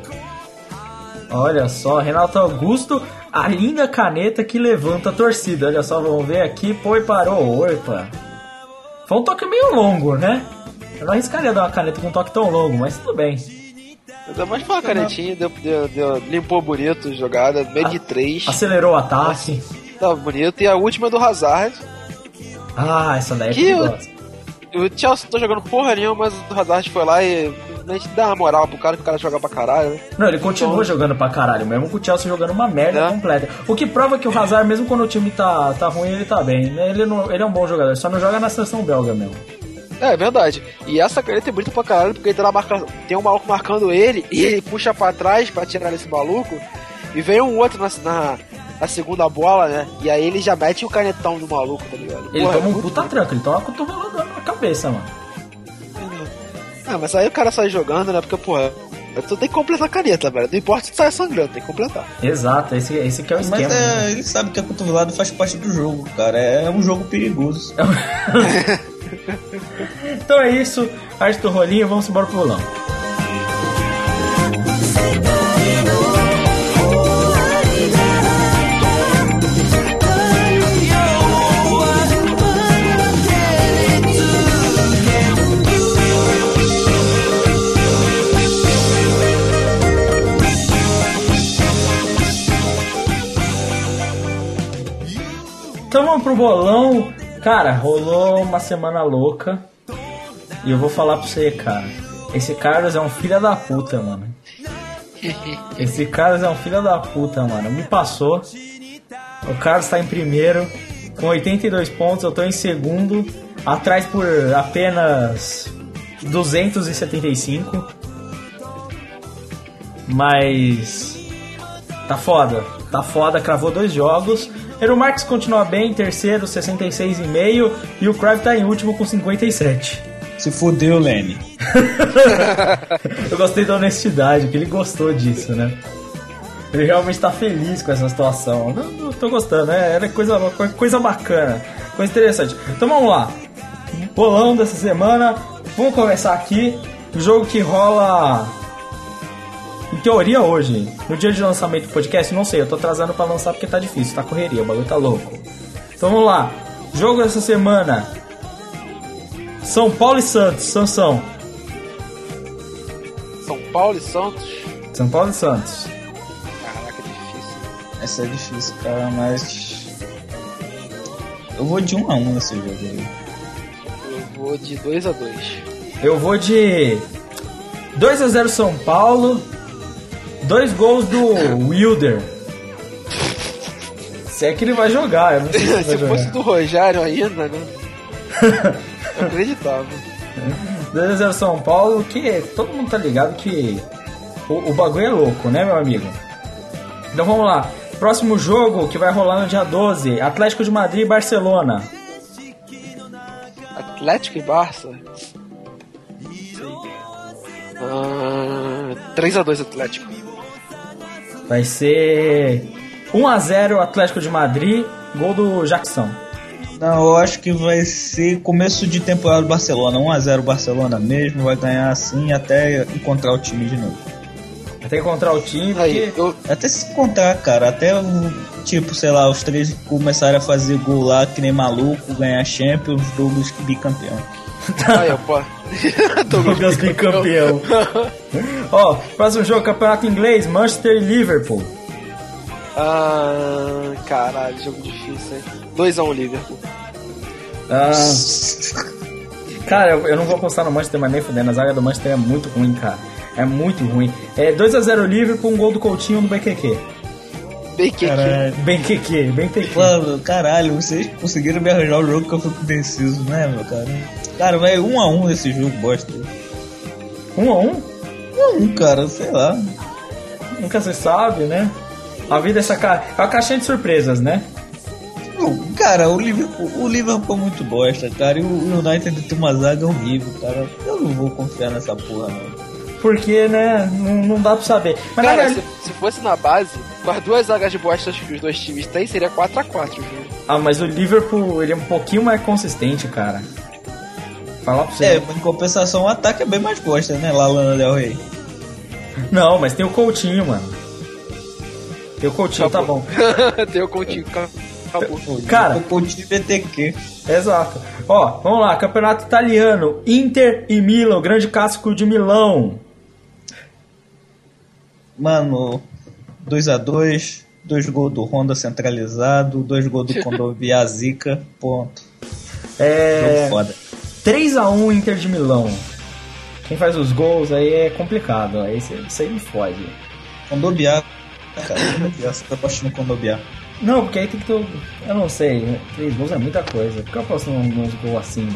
Olha só, Renato Augusto, a linda caneta que levanta a torcida. Olha só, vamos ver aqui, pô, e parou. Opa. Foi um toque meio longo, né? Eu não arriscaria dar uma caneta com um toque tão longo, mas tudo bem. Mas foi uma canetinha, limpou bonito a jogada, meio de 3. Acelerou o ataque. Tava bonito. E a última é do Hazard. Ah, essa daí é perigosa. O Chelsea não tá jogando porra nenhuma, mas o Hazard foi lá e a gente dá uma moral pro cara, que o cara joga pra caralho, né? Não, ele continua jogando pra caralho, mesmo com o Chelsea jogando uma merda completa. O que prova que o Hazard, mesmo quando o time tá ruim, ele tá bem. Ele é um bom jogador, só não joga na seleção belga mesmo. É verdade. E essa caneta é bonita pra caralho, porque ele tá lá tem um maluco marcando ele, e ele puxa pra trás pra tirar esse maluco, e vem um outro na segunda bola, né? E aí ele já mete o canetão do maluco, tá ligado? Ele toma um puta tranco, ele toma uma cotovelada na cabeça, mano. Mas aí o cara sai jogando, né? Porque, porra, tu tem que completar a caneta, velho. Não importa se tu sai sangrando, tem que completar. Exato, esse que é o esquema. Mas ele sabe que a cotovelada faz parte do jogo, cara. É um jogo perigoso. Então é isso, arte do rolinho, vamos embora pro bolão. Então vamos pro bolão. Cara, rolou uma semana louca. E eu vou falar pra você, cara. Esse Carlos é um filho da puta, mano. Esse Carlos é um filho da puta, mano. Me passou. O Carlos tá em primeiro com 82 pontos. Eu tô em segundo, atrás por apenas 275. Mas tá foda, cravou 2 jogos. Eero Marques continua bem, em terceiro, 66,5. E o Cruyff tá em último com 57. Se fudeu, Lenny. Eu gostei da honestidade, que ele gostou disso, né? Ele realmente tá feliz com essa situação. Eu tô gostando, né? É coisa bacana, coisa interessante. Então vamos lá. Bolão dessa semana. Vamos começar aqui. O jogo que rola, em teoria, hoje, no dia de lançamento do podcast. Não sei, eu tô atrasando pra lançar porque tá difícil, tá correria, o bagulho tá louco. Então vamos lá. Jogo dessa semana: São Paulo e Santos. Sansão. São Paulo e Santos? São Paulo e Santos. Caraca, é difícil. Essa é difícil, cara, mas eu vou de 1-1 nesse jogo aí. Eu vou de 2-2. Eu vou de 2-0 São Paulo. 2 gols do Wilder. Se é que ele vai jogar, eu não sei se se fosse do Rogério ainda, né? Eu acreditava. 2-0 São Paulo, que todo mundo tá ligado que o bagulho é louco, né, meu amigo? Então vamos lá. Próximo jogo que vai rolar no dia 12, Atlético de Madrid e Barcelona. Atlético e Barça? 3-2 Atlético. Vai ser 1-0 Atlético de Madrid, gol do Jackson. Não, eu acho que vai ser começo de temporada do Barcelona. 1-0 Barcelona mesmo, vai ganhar assim até encontrar o time de novo. Até encontrar o time, Aí, Até se encontrar, cara, até tipo, sei lá, os três começarem a fazer gol lá que nem maluco, ganhar Champions, Douglas bicampeão. Aí, opa. Douglas bicampeão. Ó, próximo jogo, campeonato inglês, Manchester e Liverpool. Caralho, jogo difícil, hein? 2-1 Liverpool. Cara, eu não vou apostar no Manchester, mas nem fudendo. A zaga do Manchester é muito ruim, cara. É muito ruim. 2-0 Liverpool, um gol do Coutinho no BQQ. BQQ. Mano, caralho, vocês conseguiram me arranjar o jogo que eu fico indeciso, né, meu cara? Cara, vai 1-1 esse jogo, bosta. 1-1? 1-1, cara, sei lá. Nunca se sabe, né? A vida é uma caixinha de surpresas, né? Cara, o Liverpool é muito bosta, cara. E o United tem uma zaga horrível, cara. Eu não vou confiar nessa porra, não. Porque, né, não dá pra saber. Mas, cara, se fosse na base, com as duas zagas de bostas que os dois times têm, seria 4-4 o jogo. Mas o Liverpool, ele é um pouquinho mais consistente, cara. Falar pra você. Em compensação, o ataque é bem mais bosta, né, lá Lana Del Rey. Não, mas tem o Coutinho, mano. Tem o Coutinho, acabou. Tá bom. Tem o Coutinho, acabou. Cara, o Coutinho BTQ. Exato. Ó, vamos lá, campeonato italiano, Inter e Milan, o grande clássico de Milão. Mano, 2-2, 2 gols do Honda centralizado, 2 gols do Condovia Zica, ponto. Jogo foda. 3-1 Inter de Milão. Quem faz os gols aí é complicado, aí isso aí me foge. Condovia, cara, você tá apostando no Condovia. Não, porque aí tem que ter. Eu não sei, 3 gols é muita coisa. Por que eu aposto uns gols acima?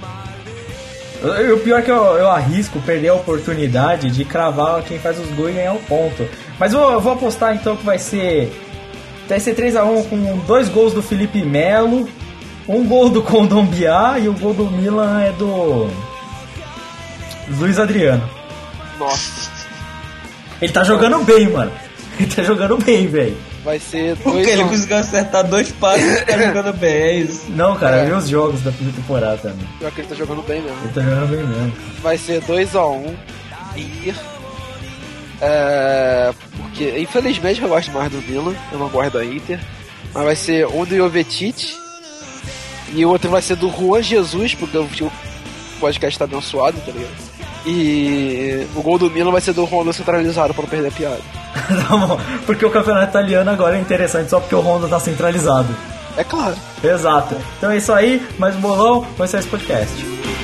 O pior é que eu arrisco perder a oportunidade de cravar quem faz os gols e ganhar um ponto. Mas eu vou apostar então que vai ser 3-1 com 2 gols do Felipe Melo, 1 gol do Condovia e o gol do Milan é do Luiz Adriano. Nossa. Ele tá jogando bem, mano. Ele tá jogando bem, velho. Vai ser 2-1. Porque ele conseguiu acertar 2 passes e tá jogando bem, é isso. Não, cara, eu vi os jogos da primeira temporada também. Pior que ele tá jogando bem mesmo. Ele tá jogando bem mesmo. Vai ser 2-1 Inter. Porque, infelizmente, eu gosto mais do Milan. Eu não gosto da Inter. Mas vai ser um do Jovetic. E o outro vai ser do Juan Jesus, porque o podcast tá abençoado, tá ligado? E o gol do Milan vai ser do Honda centralizado pra não perder a piada. Tá bom, porque o campeonato italiano agora é interessante só porque o Honda tá centralizado. É claro. Exato. Então é isso aí, mais um bolão, vai ser esse podcast.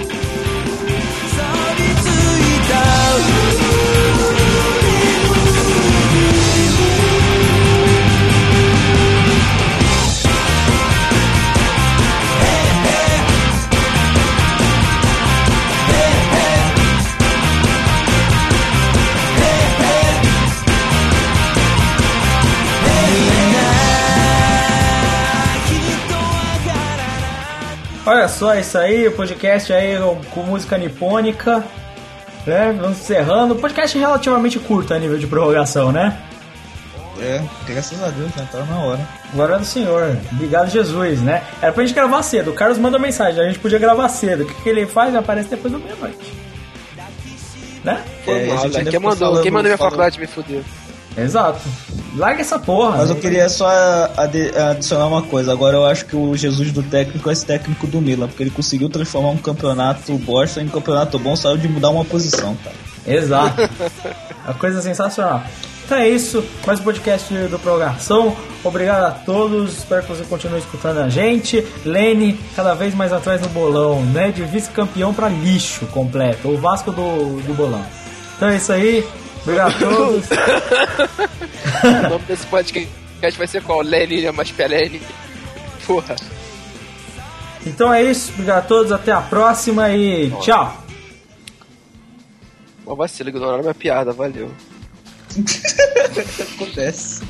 Olha só, isso aí, o podcast aí com música nipônica, né? Vamos encerrando. Podcast relativamente curto a nível de prorrogação, né? Graças a Deus, já tá na hora. Glória do Senhor, obrigado Jesus, né? Era pra gente gravar cedo, o Carlos manda mensagem, a gente podia gravar cedo. O que ele faz? Aparece depois da meia-noite, né? Quem mandou minha faculdade me fuder? Exato. Larga essa porra. Mas eu queria só adicionar uma coisa. Agora eu acho que o Jesus do técnico é esse técnico do Milan, porque ele conseguiu transformar um campeonato bosta em campeonato bom, saiu de mudar uma posição, cara. Exato. Uma coisa sensacional. Então é isso, mais um podcast do Prorrogação. Obrigado a todos, espero que você continue escutando a gente. Lene, cada vez mais atrás no bolão, né? De vice-campeão pra lixo completo, o Vasco do bolão. Então é isso aí. Obrigado a todos. O nome desse podcast vai ser qual? Lene mais Pelene. Porra. Então é isso. Obrigado a todos. Até a próxima e tchau. Uma vacila, ignoraram minha piada. Valeu. Acontece.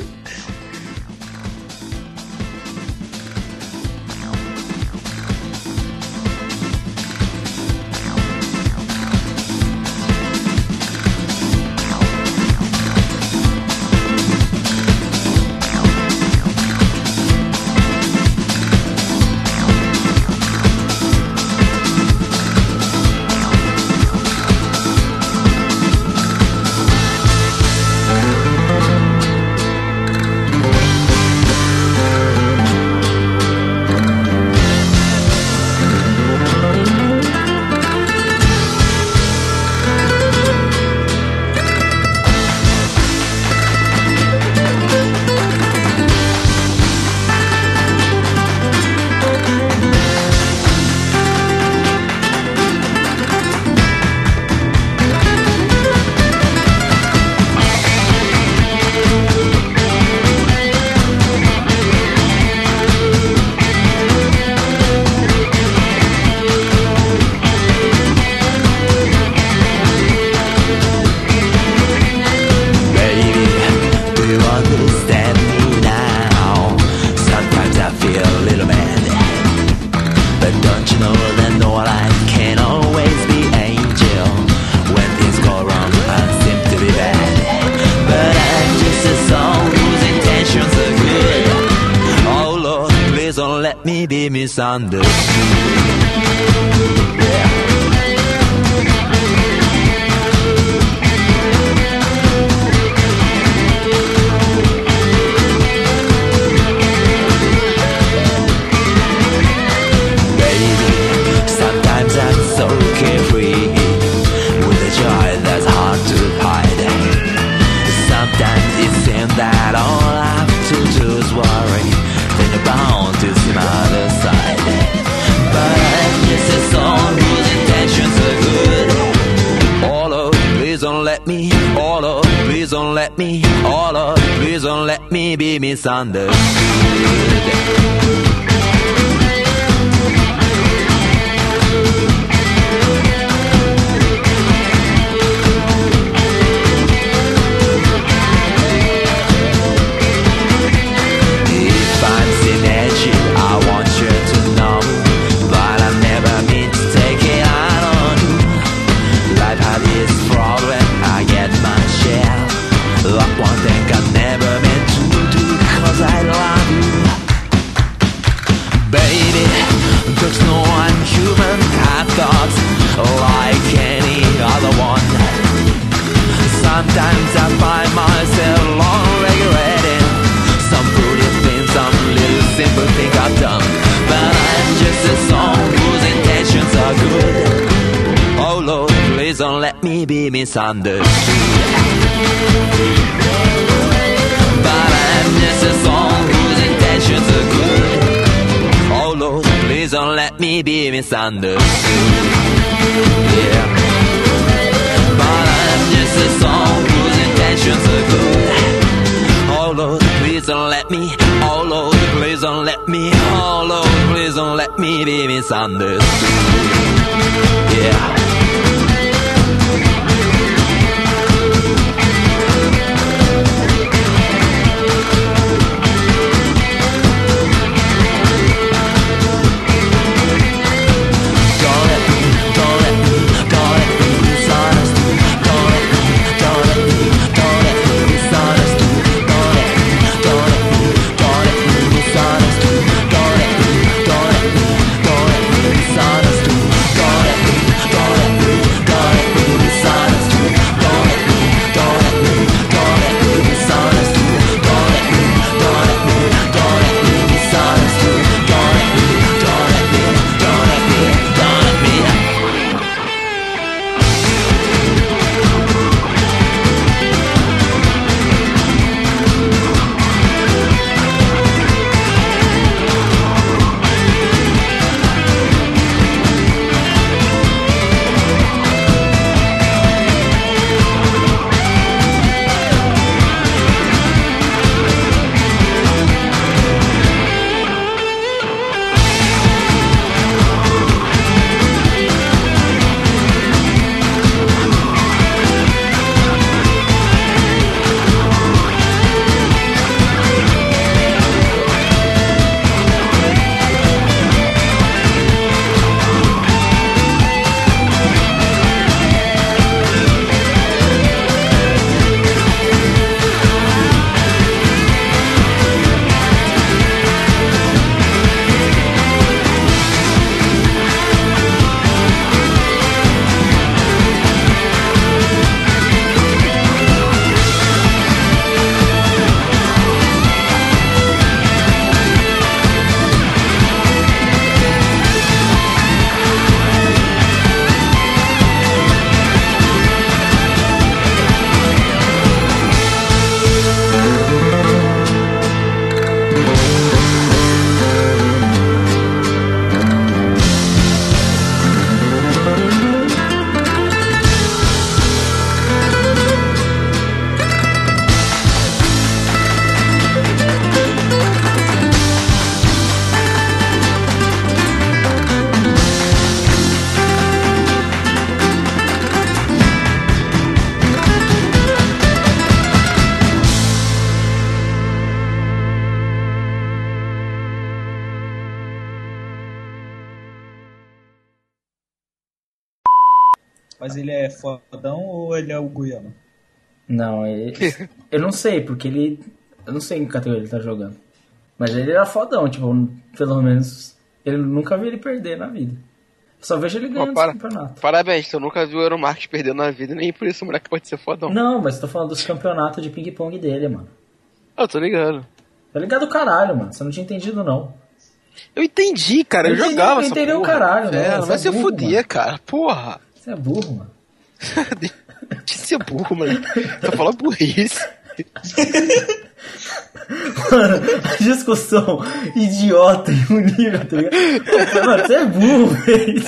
Misunderstood. Sometimes I'm so carefree with a joy that's hard to hide. Sometimes it seems that all I have to do is worry, then you're bound to see my other side. But I'm just a soul whose intentions are good. Oh Lord, please don't let me. Oh Lord, please don't let me. Oh Lord, please don't let me be misunderstood. Sometimes I find myself long regretting some foolish thing, some little simple thing I've done. But I'm just a song whose intentions are good. Oh Lord, please don't let me be misunderstood. But I'm just a song whose intentions are good. Oh Lord, please don't let me be misunderstood. Yeah. But I'm just a song whose intentions are good. Oh Lord, please don't let me. Oh Lord, please don't let me. Oh Lord, please don't let me be misunderstood. Yeah. Don't let me Mas ele é fodão ou ele é o Guiano? Não, eu não sei, porque ele... Eu não sei em que categoria ele tá jogando. Mas ele era fodão, tipo, pelo menos... Eu nunca vi ele perder na vida. Só vejo ele ganhando esse campeonato. Parabéns, tu nunca viu o Euromarques perder na vida, nem por isso o moleque pode ser fodão. Não, mas tô falando dos campeonatos de ping-pong dele, mano. Eu tô ligado. Tá ligado caralho, mano. Você não tinha entendido, não. Eu entendi, cara. Eu jogava essa porra. Eu entendi o caralho, né? Vai se fuder, cara. Porra. Você é burro, mano. Deixa de ser burro, mano. Só fala burrice. Mano, a discussão idiota em um nível, tá ligado? Mano, você é burro, velho.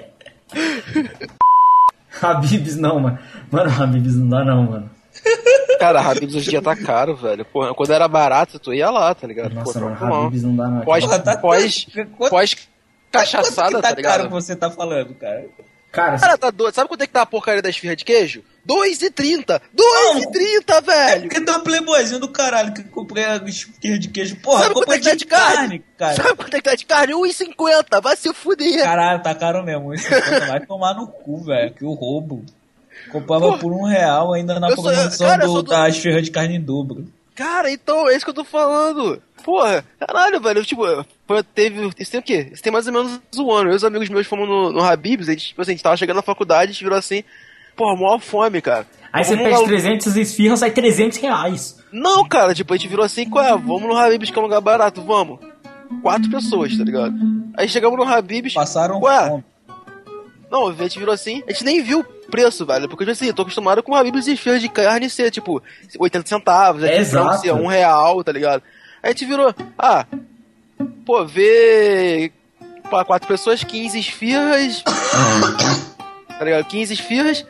Habibs não, mano. Mano, Habibs não dá não, mano. Cara, Habibs hoje em dia tá caro, velho. Porra, quando era barato, tu ia lá, tá ligado? Nossa, pô, mano, Habibs não dá não. Pós cachaçada, tá ligado? Quanto que você tá falando, cara? Cara, tá doido. Sabe quanto é que tá a porcaria da esfirra de queijo? 2,30! 2,30, velho! Porque tem um playboyzinho do caralho que comprei a esfirra de queijo. Porra, sabe comprei de carne, cara. Sabe quanto é que tá de carne? 1,50! Vai se fuder! Caralho, tá caro mesmo. 1,50 vai tomar no cu, velho. Que o roubo. Comprava por R$1 ainda na promoção da esfirra de carne em dobro. Cara, então, é isso que eu tô falando. Porra, caralho, velho. Tipo, teve. Isso tem o quê? Isso tem mais ou menos um ano. Eu e os amigos meus fomos no Habib's. Tipo assim, a gente tava chegando na faculdade, a gente virou assim. Porra, maior fome, cara. Aí você pede 300 esfirras, sai R$300. Não, cara, tipo, a gente virou assim, qual é? Vamos no Habib's, que é um lugar barato, vamos. 4 pessoas, tá ligado? Aí chegamos no Habib's. Passaram fome. Não, a gente virou assim, a gente nem viu o preço, velho. Porque, tipo assim, eu tô acostumado com Habib's e esfirras de carne ser, tipo, 80 centavos, aqui exato. Ser R$1, tá ligado? Aí a gente virou, pô, vê pra 4 pessoas, 15 esfirras, tá ligado? 15 esfirras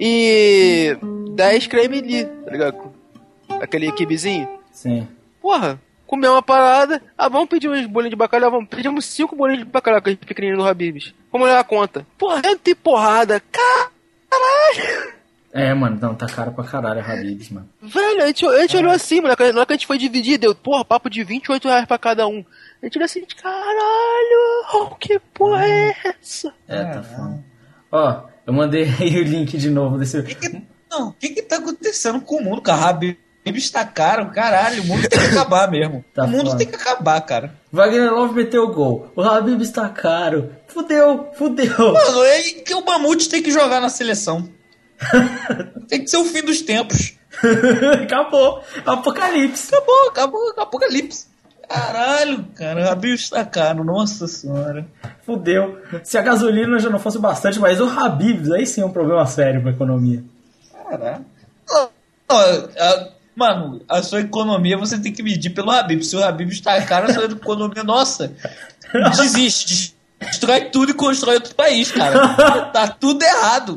e 10 creme li, tá ligado? Aquele kibizinho. Sim. Porra, comer uma parada, vamos pedir uns bolinhos de bacalhau, pedimos 5 bolinhos de bacalhau, que a gente pequenininho do Habib's. Vamos olhar a conta. Porra, não tem porrada, caralho! É, mano, não, tá caro pra caralho a Habib's, mano. Velho, a gente olhou assim, mano, na hora que a gente foi dividir, deu, porra, papo de R$28 pra cada um. A gente olhou assim, caralho, que porra é essa? É, tá foda. Ó, eu mandei aí o link de novo desse... O que tá acontecendo com o mundo, cara? Habib's tá caro, caralho, o mundo tem que acabar mesmo. Tá o mundo foda. tem que acabar, cara. Wagner Love meteu o gol. O Habib's tá caro. Fudeu. Mano, é que o Mamute tem que jogar na seleção. Tem que ser o fim dos tempos. Acabou. Apocalipse. Acabou. Apocalipse. Caralho, cara. O Habib's tá caro. Nossa senhora. Fudeu. Se a gasolina já não fosse bastante, mas o Habib's aí sim é um problema sério pra economia. Caralho. Mano, a sua economia você tem que medir pelo Habib's. Se o Habib's tá caro, a sua economia, nossa, desiste. Destrói tudo e constrói outro país, cara. Tá tudo errado.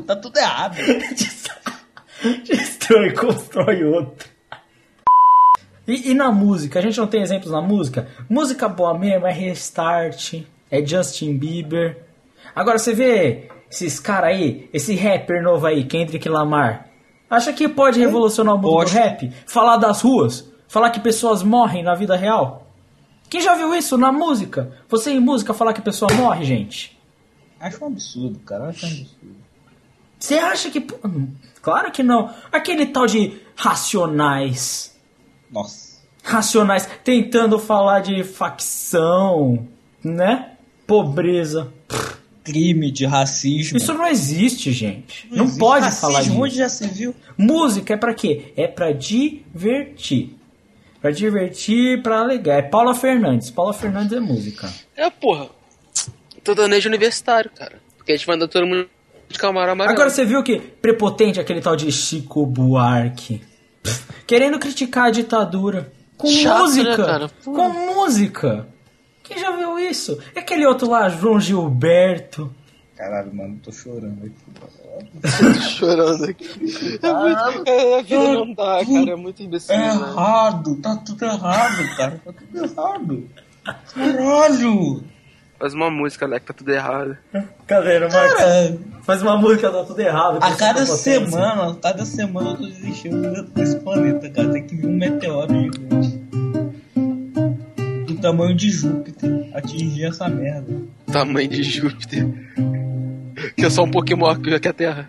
Destrói e constrói outro. E na música? A gente não tem exemplos na música? Música boa mesmo é Restart, é Justin Bieber. Agora você vê esses caras aí, esse rapper novo aí, Kendrick Lamar. Acha que pode revolucionar o mundo do rap? Falar das ruas? Falar que pessoas morrem na vida real? Quem já viu isso na música? Você em música falar que a pessoa morre, gente? Acho um absurdo, cara. Você acha que... Claro que não. Aquele tal de Racionais. Nossa. Racionais tentando falar de facção, né? Pobreza. Crime, de racismo. Isso não existe, gente. Não pode racismo, falar disso. Onde já se viu? Música é pra quê? É pra divertir. Pra divertir, pra alegar. É Paula Fernandes. Paula Fernandes é música. É, porra. Sertanejo universitário, cara. Porque a gente manda todo mundo de Camaro amarelo. Agora você viu que prepotente aquele tal de Chico Buarque. Querendo criticar a ditadura. Com chato, música. Né, cara? Com música. Quem já viu isso? É aquele outro lá, João Gilberto. Caralho, mano, tô chorando aqui. Tô chorando aqui. É muito... a vida não dá, cara. É muito imbecil. É errado. Tá tudo errado, cara. Tá tudo errado. Caralho. Faz uma música, né, que tá tudo errado. Cadê, Marcos? Faz uma música, tá tudo errado. A cada semana eu tô desistindo desse planeta, cara. Tem que vir um meteoro gigante. Do tamanho de Júpiter. Atingir essa merda. Tamanho de Júpiter. Que é só um pouquinho maior que a Terra.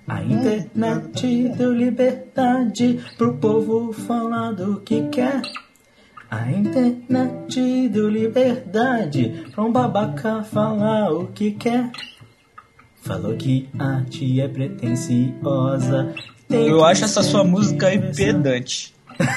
A internet deu liberdade pro povo falar do que quer. A internet deu liberdade pra um babaca falar o que quer. Falou que arte é pretensiosa. Eu acho essa sua música aí pedante.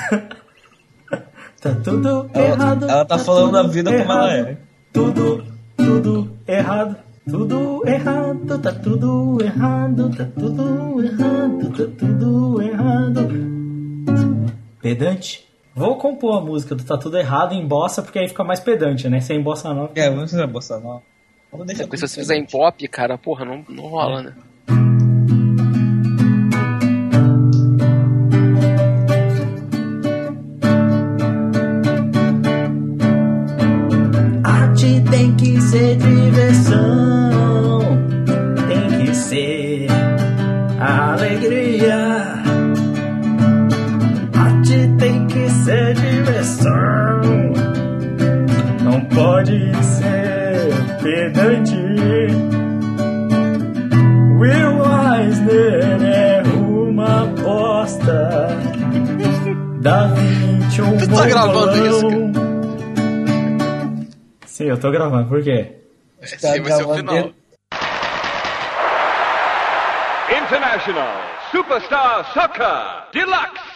Tá tudo errado. Ela tá falando da vida errado, como ela é. Tudo errado. Tudo errado, tá tudo errado, tá tudo errado, tá tudo errado. Pedante? Vou compor a música do Tá Tudo Errado em bossa, porque aí fica mais pedante, né? Sem bossa nova. Vamos fazer bossa nova. Se você fizer em pop, cara, porra, não rola, né? Arte tem que ser diversão, tem que ser alegria. Arte tem que ser diversão, não pode ser pedante. Will Eisner é uma bosta. Da Vinci um Tu tá gravando isso, cara? Sim, eu tô gravando, por quê? Esse vai ser o final. International Superstar Soccer Deluxe.